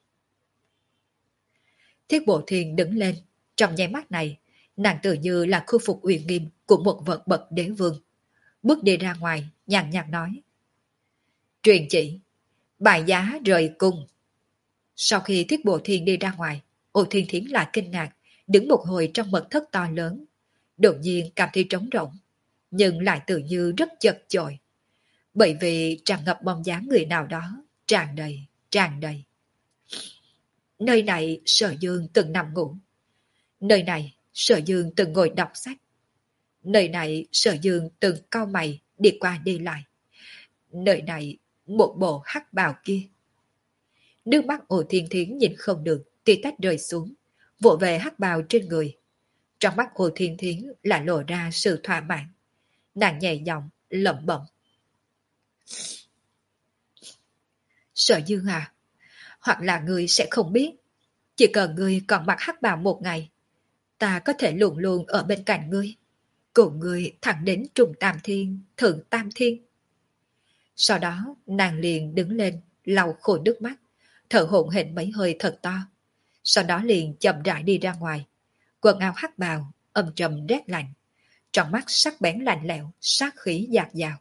Thiết Bộ Thiên đứng lên, trong nháy mắt này, nàng tự như là khu phục uy nghiêm của một vật bậc đế vương. Bước đi ra ngoài, nhàn nhạt nói. Truyền chỉ, bài giá rời cung. Sau khi Thiết Bộ Thiên đi ra ngoài, Ô Thiên Thiến lại kinh ngạc, đứng một hồi trong mật thất to lớn. Đột nhiên cảm thấy trống rỗng, nhưng lại tự như rất chật chội. Bởi vì tràn ngập bóng dáng người nào đó, tràn đầy, tràn đầy. Nơi này Sở Dương từng nằm ngủ. Nơi này Sở Dương từng ngồi đọc sách. Nơi này Sở Dương từng cau mày đi qua đi lại. Nơi này một bộ hắc bào kia. Nước mắt Ô Thiên Thiến nhìn không được, tí tách rơi xuống, vỗ về hắc bào trên người. Trong mắt Ô Thiên Thiến lại lộ ra sự thỏa mãn. Nàng nhẹ giọng lẩm bẩm. Sở Dương à, hoặc là ngươi sẽ không biết, chỉ cần ngươi còn mặc hắc bào một ngày, ta có thể luôn luôn ở bên cạnh ngươi, cùng ngươi thẳng đến trùng tam thiên, thượng tam thiên. Sau đó nàng liền đứng lên, lau khô nước mắt, thở hổn hển mấy hơi thật to. Sau đó liền chậm rãi đi ra ngoài, quần áo hắc bào, âm trầm rét lạnh, trong mắt sắc bén lạnh lẽo, sát khí dạt dào.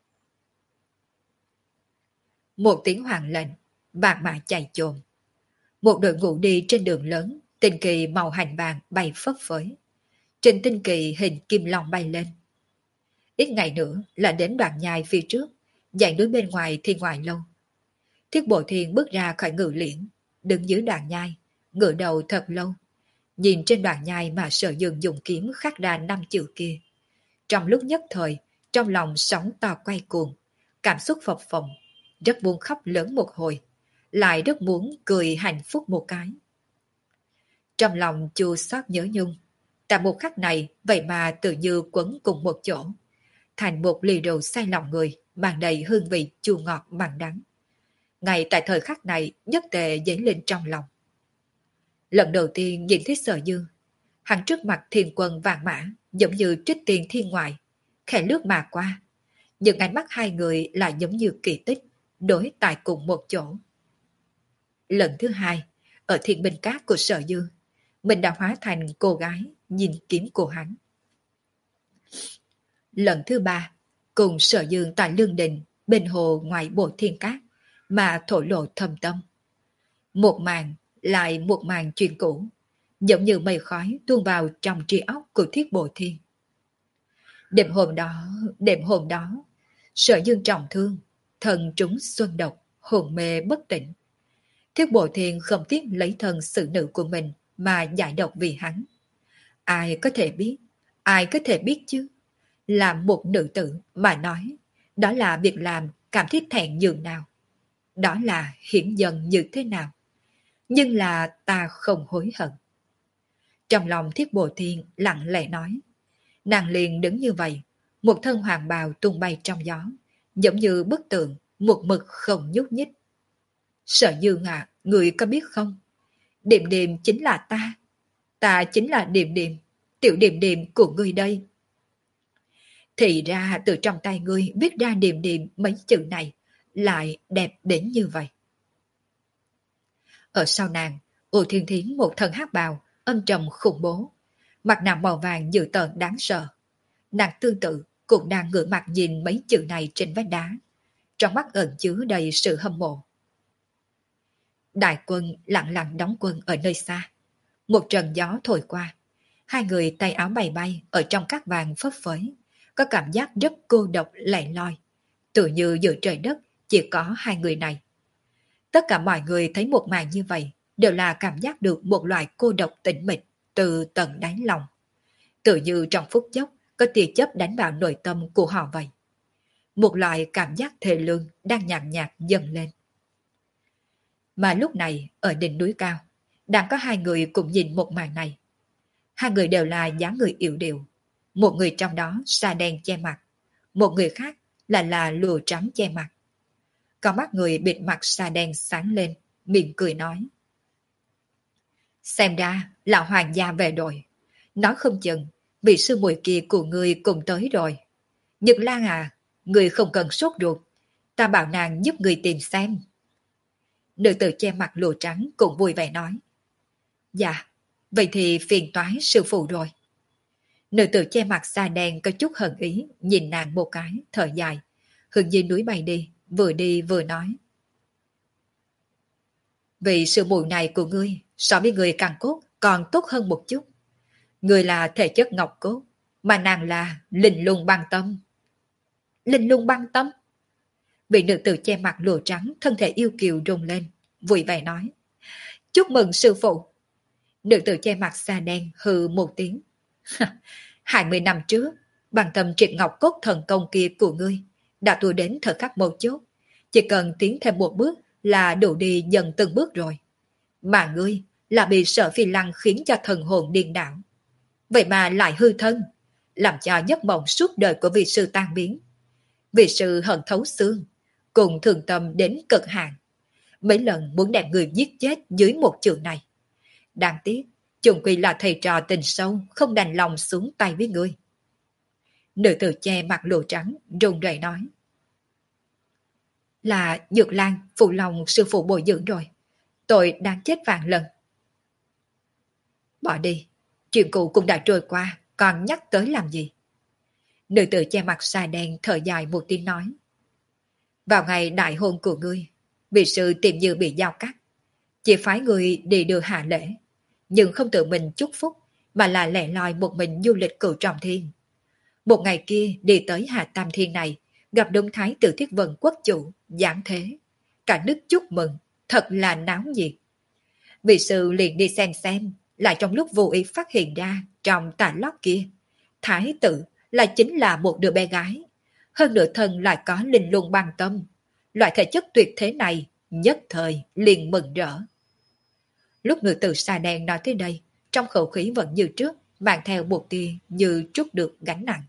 Một tiếng hoàng lệnh, vàng mã chạy chồm. Một đội ngũ đi trên đường lớn, tinh kỳ màu hành vàng bay phất phới. Trên tinh kỳ hình kim long bay lên. Ít ngày nữa là đến đoạn nhai phía trước, dãy núi bên ngoài Thiên Ngoại Lâu. Thiết Bộ Thiên bước ra khỏi ngự liễn, đứng dưới đoạn nhai, ngửa đầu thật lâu. Nhìn trên đoạn nhai mà Sở Dương dùng kiếm khắc ra năm chữ kia. trong lúc nhất thời, trong lòng sóng to quay cuồng, cảm xúc phập phồng, rất muốn khóc lớn một hồi, lại rất muốn cười hạnh phúc một cái. Trong lòng chua xót nhớ nhung, tại một khắc này vậy mà tự như quấn cùng một chỗ, thành một ly rượu say lòng người, mang đầy hương vị chua ngọt mặn đắng. Ngay tại thời khắc này nhất tề dấy lên trong lòng. Lần đầu tiên nhìn thấy Sở Dương, hắn trước mặt thiên quân vạn mã, giống như trích tiền thiên ngoại, khẽ lướt mà qua. Nhưng ánh mắt hai người lại giống như kỳ tích, đối tại cùng một chỗ. Lần thứ hai, ở thiên binh cát của Sở Dương, mình đã hóa thành cô gái nhìn kiếm của hắn. Lần thứ ba, cùng Sở Dương tại Lương Đình, bên hồ ngoài bộ thiên cát, mà thổ lộ thầm tâm. Một màn lại một màn chuyện cũ, giống như mây khói tuôn vào trong trí óc của Thiết Bộ Thiên. Đêm hôm đó, đêm hôm đó, Sở Dương trọng thương, thần trúng xuân độc, hồn mê bất tỉnh. Thiết Bộ Thiên không tiếc lấy thân sự nữ của mình mà giải độc vì hắn. Ai có thể biết, ai có thể biết chứ? Là một nữ tử mà nói, đó là việc làm cảm thấy thẹn nhường nào. Đó là hiển dần như thế nào. Nhưng là ta không hối hận. Trong lòng Thiết Bộ Thiên lặng lẽ nói. Nàng liền đứng như vậy, một thân hoàng bào tung bay trong gió, giống như bức tượng, một mực không nhúc nhích. Sở Dương à, người có biết không? Điềm điềm chính là ta. Ta chính là điềm điềm, tiểu điềm điềm của ngươi đây. Thì ra từ trong tay ngươi viết ra điềm điềm mấy chữ này, lại đẹp đến như vậy. Ở sau nàng, U Thiên Thiến một thân hắc bào, âm trầm khủng bố, mặt nạ màu vàng dữ tợn đáng sợ. Nàng tương tự cũng đang ngửa mặt nhìn mấy chữ này trên vách đá, trong mắt ẩn chứa đầy sự hâm mộ. Đại quân lặng lặng đóng quân ở nơi xa. Một trận gió thổi qua, hai người tay áo bay bay ở trong cát vàng phấp phới, có cảm giác rất cô độc lẻ loi, tự như giữa trời đất chỉ có hai người này. Tất cả mọi người thấy một màn như vậy đều là cảm giác được một loại cô độc tĩnh mịch từ tận đáy lòng. Tự như trong phút chốc có tia chớp đánh vào nội tâm của họ vậy. Một loại cảm giác thê lương đang nhàn nhạt dần lên. Mà lúc này ở đỉnh núi cao, đang có hai người cùng nhìn một màn này. Hai người đều là dáng người yểu điệu. Một người trong đó da đen che mặt, một người khác là là lụa trắng che mặt. Con mắt người bịt mặt da đen sáng lên, miệng cười nói. Xem ra là hoàng gia về rồi. Nói không chừng, vị sư muội kia của người cùng tới rồi. Nhật Lan à, người không cần sốt ruột. Ta bảo nàng giúp người tìm xem. Nữ tử che mặt lụa trắng cũng vui vẻ nói. Dạ, vậy thì phiền toái sư phụ rồi. Nữ tử che mặt da đen có chút hận ý, nhìn nàng một cái, thở dài, hướng dưới núi bay đi, vừa đi vừa nói. Vì sự mùi này của ngươi, so với người càng cốt, còn tốt hơn một chút. Ngươi là thể chất ngọc cốt, mà nàng là linh lung băng tâm. Linh lung băng tâm? Vị nữ tử che mặt lụa trắng, thân thể yêu kiều rung lên, vui vẻ nói. Chúc mừng sư phụ. Nữ tử che mặt da đen hừ một tiếng. Hai mươi năm trước, bằng tâm triệt ngọc cốt thần công kia của ngươi đã tuổi đến thời khắc mấu chốt. Chỉ cần tiến thêm một bước là đủ đi dần từng bước rồi. Mà ngươi là bị sợ phi lăng khiến cho thần hồn điên đảo. Vậy mà lại hư thân, làm cho giấc mộng suốt đời của vị sư tan biến. Vị sư hận thấu xương, cùng thường tâm đến cực hạn. Mấy lần muốn đem người giết chết dưới một chữ này. Đáng tiếc, chung quy là thầy trò tình sâu, không đành lòng xuống tay với ngươi. Nữ tử che mặt lụa trắng, run rẩy nói. Là Dược Lan phụ lòng sư phụ bồi dưỡng rồi. Tôi đang chết vạn lần. Bỏ đi, chuyện cũ cũng đã trôi qua, còn nhắc tới làm gì? Nữ tử che mặt xà đen thở dài một tiếng nói. Vào ngày đại hôn của ngươi, vị sư tìm như bị giao cắt. Chỉ phái người đi đưa hạ lễ, nhưng không tự mình chúc phúc, mà là lẻ loi một mình du lịch cửu trọng thiên. Một ngày kia đi tới Hạ Tam Thiên này, gặp Đông Thái tử Thiết Vân quốc chủ, giáng thế. Cả nước chúc mừng, thật là náo nhiệt. Vị sư liền đi xem xem, lại trong lúc vô ý phát hiện ra trong tà lót kia, Thái tử là chính là một đứa bé gái. Hơn nữa thân lại có linh lung băng tâm. Loại thể chất tuyệt thế này nhất thời liền mừng rỡ. Lúc nữ tử xà đen nói tới đây, trong khẩu khí vẫn như trước, mang theo một tia như trút được gánh nặng.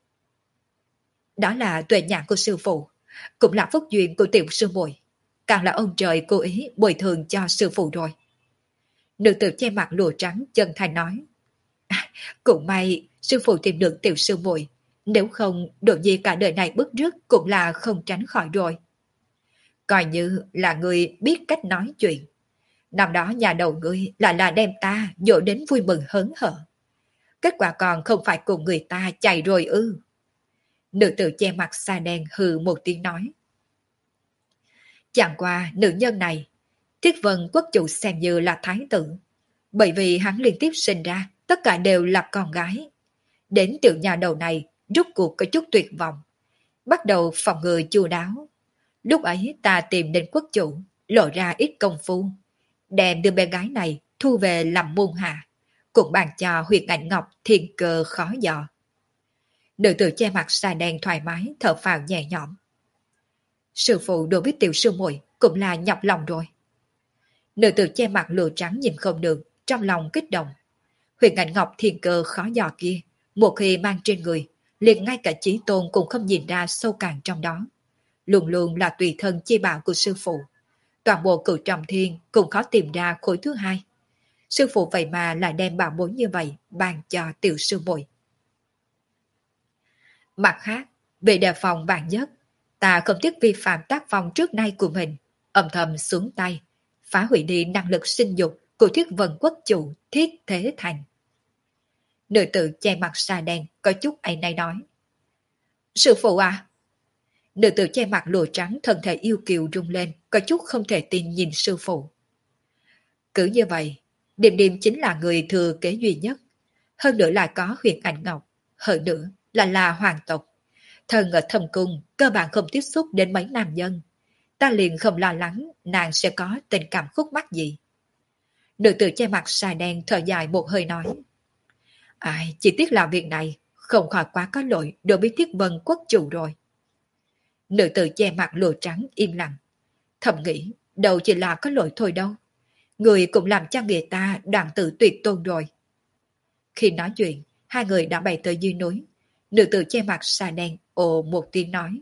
Đó là tuệ nhãn của sư phụ, cũng là phúc duyên của tiểu sư muội, càng là ông trời cố ý bồi thường cho sư phụ rồi. Nữ tử che mặt lụa trắng chân thành nói, à, cũng may sư phụ tìm được tiểu sư muội, nếu không độ nhi cả đời này bức rứt cũng là không tránh khỏi rồi. Coi như là người biết cách nói chuyện. Năm đó nhà đầu ngươi là là đem ta dỗ đến vui mừng hớn hở. Kết quả còn không phải cùng người ta chạy rồi ư. Nữ tử che mặt xa đen hừ một tiếng nói. Chẳng qua nữ nhân này, Thiết Vân quốc chủ xem như là thái tử. Bởi vì hắn liên tiếp sinh ra, tất cả đều là con gái. Đến tiểu nhà đầu này, rút cuộc có chút tuyệt vọng. Bắt đầu phòng ngừa chu đáo. Lúc ấy ta tìm đến quốc chủ, lộ ra ít công phu. Đem đưa bé gái này thu về làm môn hạ. Cũng bàn cho huyệt ảnh ngọc thiên cơ khó dò. Nữ tử che mặt xà đen thoải mái, thở phào nhẹ nhõm. Sư phụ đối với tiểu sư muội cũng là nhọc lòng rồi. Nữ tử che mặt lụa trắng nhìn không được, trong lòng kích động. Huyền ảnh ngọc thiên cơ khó dò kia, một khi mang trên người, liền ngay cả chí tôn cũng không nhìn ra sâu cạn trong đó. Luôn luôn là tùy thân chi bảo của sư phụ. Toàn bộ cửu trọng thiên cũng khó tìm ra khối thứ hai. Sư phụ vậy mà lại đem bảo bối như vậy bàn cho tiểu sư muội. Mặt khác, về đề phòng vạn nhất, ta không tiếc vi phạm tác phong trước nay của mình, âm thầm xuống tay, phá hủy đi năng lực sinh dục của Thiết Vân quốc chủ Thiết Thế Thành. Nữ tử che mặt xà đen có chút áy náy nói. Sư phụ à? Nữ tử che mặt lụa trắng thân thể yêu kiều rung lên, có chút không thể tin nhìn sư phụ. Cứ như vậy, Điềm Điềm chính là người thừa kế duy nhất, hơn nữa lại có huyền ảnh ngọc, hơn nữa là là hoàng tộc. Thần ở thâm cung cơ bản không tiếp xúc đến mấy nam nhân. Ta liền không lo lắng nàng sẽ có tình cảm khúc mắc gì. Nữ tử che mặt xà đen thở dài một hơi nói. Ai, chỉ tiếc là việc này không khỏi quá có lỗi đối với Thiết Vân quốc chủ rồi. Nữ tử che mặt lụa trắng im lặng. Thầm nghĩ, đâu chỉ là có lỗi thôi đâu. Người cũng làm cho người ta đoạn tử tuyệt tôn rồi. Khi nói chuyện, hai người đã bay tới dưới núi. Nữ tử che mặt xà đen ồ một tiếng nói.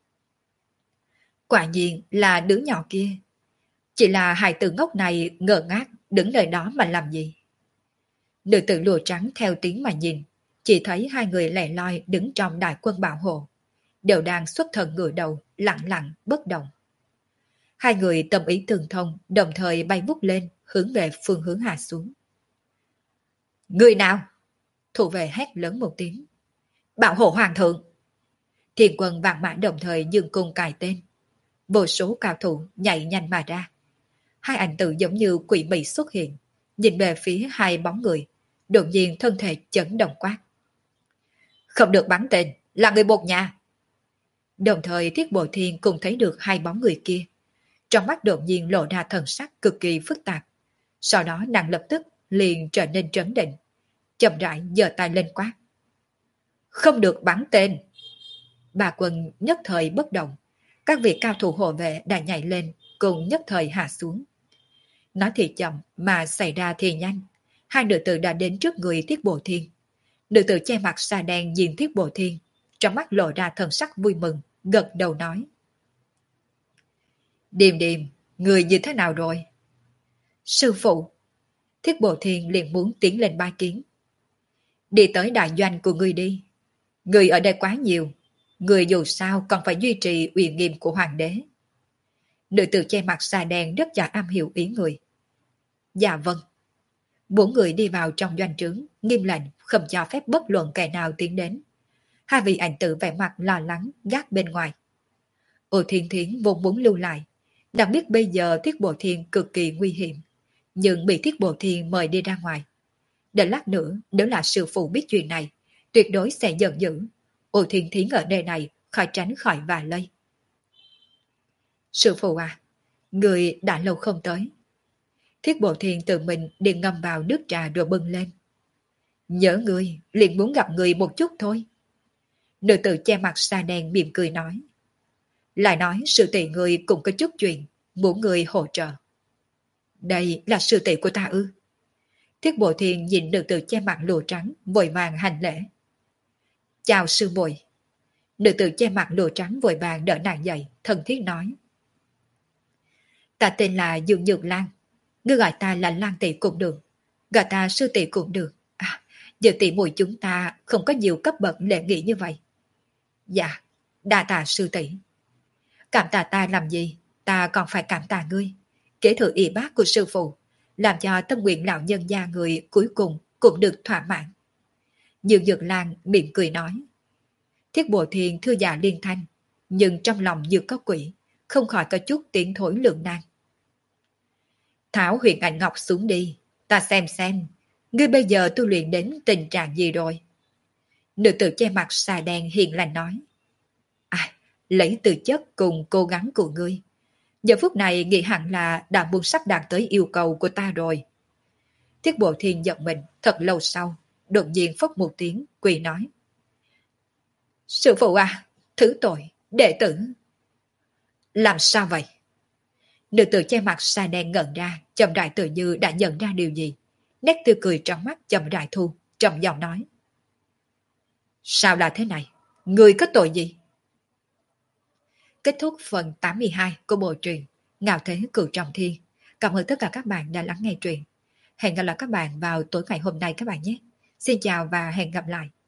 Quả nhiên là đứa nhỏ kia. Chỉ là hài tử ngốc này ngờ ngác đứng nơi đó mà làm gì. Nữ tử lụa trắng theo tiếng mà nhìn. Chỉ thấy hai người lẻ loi đứng trong đại quân bảo hộ. Đều đang xuất thần ngửa đầu, lặng lặng, bất động. Hai người tâm ý tương thông, đồng thời bay vút lên, hướng về phương hướng hạ xuống. Người nào? Thủ vệ hét lớn một tiếng. Bảo hộ hoàng thượng. Thiên quân vạn mã đồng thời dương cung cài tên. Vô số cao thủ nhảy nhanh mà ra. Hai ảnh tử giống như quỷ mị xuất hiện, nhìn về phía hai bóng người, đột nhiên thân thể chấn động quát. Không được bắn tên, là người một nhà. Đồng thời Thiết Bộ Thiên cũng thấy được hai bóng người kia. Trong mắt đột nhiên lộ ra thần sắc cực kỳ phức tạp. Sau đó nàng lập tức liền trở nên trấn định. Chậm rãi giơ tay lên quát. Không được bắn tên. Bà quân nhất thời bất động. Các vị cao thủ hộ vệ đã nhảy lên cùng nhất thời hạ xuống. Nói thì chậm mà xảy ra thì nhanh. Hai nữ tử đã đến trước người Thiết Bộ Thiên. Nữ tử che mặt xà đen nhìn Thiết Bộ Thiên. Trong mắt lộ ra thần sắc vui mừng, gật đầu nói. Điềm Điềm, người như thế nào rồi? Sư phụ. Thiết Bộ Thiên liền muốn tiến lên ba kiến. Đi tới đại doanh của người đi. Người ở đây quá nhiều. Người dù sao còn phải duy trì uy nghiêm của hoàng đế. Nữ tử che mặt xà đen rất là am hiểu ý người. Dạ vâng. Bốn người đi vào trong doanh trướng, nghiêm lệnh không cho phép bất luận kẻ nào tiến đến. Hai vị ảnh tử vẻ mặt lo lắng gác bên ngoài. Ô Thiên Thiến vốn muốn lưu lại. Đặc biết bây giờ Thiết Bộ Thiên cực kỳ nguy hiểm. Nhưng bị Thiết Bộ Thiên mời đi ra ngoài. Để lát nữa nếu là sư phụ biết chuyện này, tuyệt đối sẽ giận dữ. Ô Thiên Thiến ở nơi này khỏi tránh khỏi vạ lây. Sư phụ à, người đã lâu không tới. Thiết Bộ Thiên tự mình đi ngâm vào nước trà rồi bưng lên. Nhớ người, liền muốn gặp người một chút thôi. Nữ tử che mặt sa đen mỉm cười nói. Lại nói sư tỷ người cũng có chút chuyện, muốn người hỗ trợ. Đây là sư tỷ của ta ư? Thiết Bộ Thiên nhìn nữ tử che mặt lụa trắng, vội vàng hành lễ. Chào sư muội. Nữ tử che mặt lụa trắng vội vàng đỡ nàng dậy, thân thiết nói. Ta tên là Dương Nhược Lan, ngươi gọi ta là Lan tỷ cũng được, gọi ta sư tỷ cũng được. À, giờ tỷ muội chúng ta không có nhiều cấp bậc lễ nghị như vậy. Dạ, đa tạ sư tỷ. Cảm tạ ta làm gì, ta còn phải cảm tạ ngươi. Kế thừa y bác của sư phụ, làm cho tâm nguyện lão nhân gia người cuối cùng cũng được thỏa mãn. Dương Nhược Lan mỉm cười nói. Thiết Bộ Thiên thưa dạ liên thanh, nhưng trong lòng như có quỷ, không khỏi có chút tiếng thối lượng nan. Tháo huyền ảnh ngọc xuống đi, ta xem xem, ngươi bây giờ tu luyện đến tình trạng gì rồi? Nữ tử che mặt xà đen hiền lành nói. À, lấy từ chất cùng cố gắng của ngươi. Giờ phút này nghĩ hẳn là đã muốn sắp đạt tới yêu cầu của ta rồi. Thiết Bộ Thiên giận mình thật lâu sau, đột nhiên phốc một tiếng, quỳ nói. Sư phụ à, thứ tội, đệ tử. Làm sao vậy? Nữ tử che mặt xà đen ngẩn ra, chậm rãi tự như đã nhận ra điều gì. Nét tươi cười trong mắt chậm rãi thu, trầm giọng nói. Sao là thế này? Người có tội gì? Kết thúc phần tám mươi hai của bộ truyện Ngạo Thế Cửu Trọng Thiên. Cảm ơn tất cả các bạn đã lắng nghe truyện. Hẹn gặp lại các bạn vào tối ngày hôm nay các bạn nhé. Xin chào và hẹn gặp lại.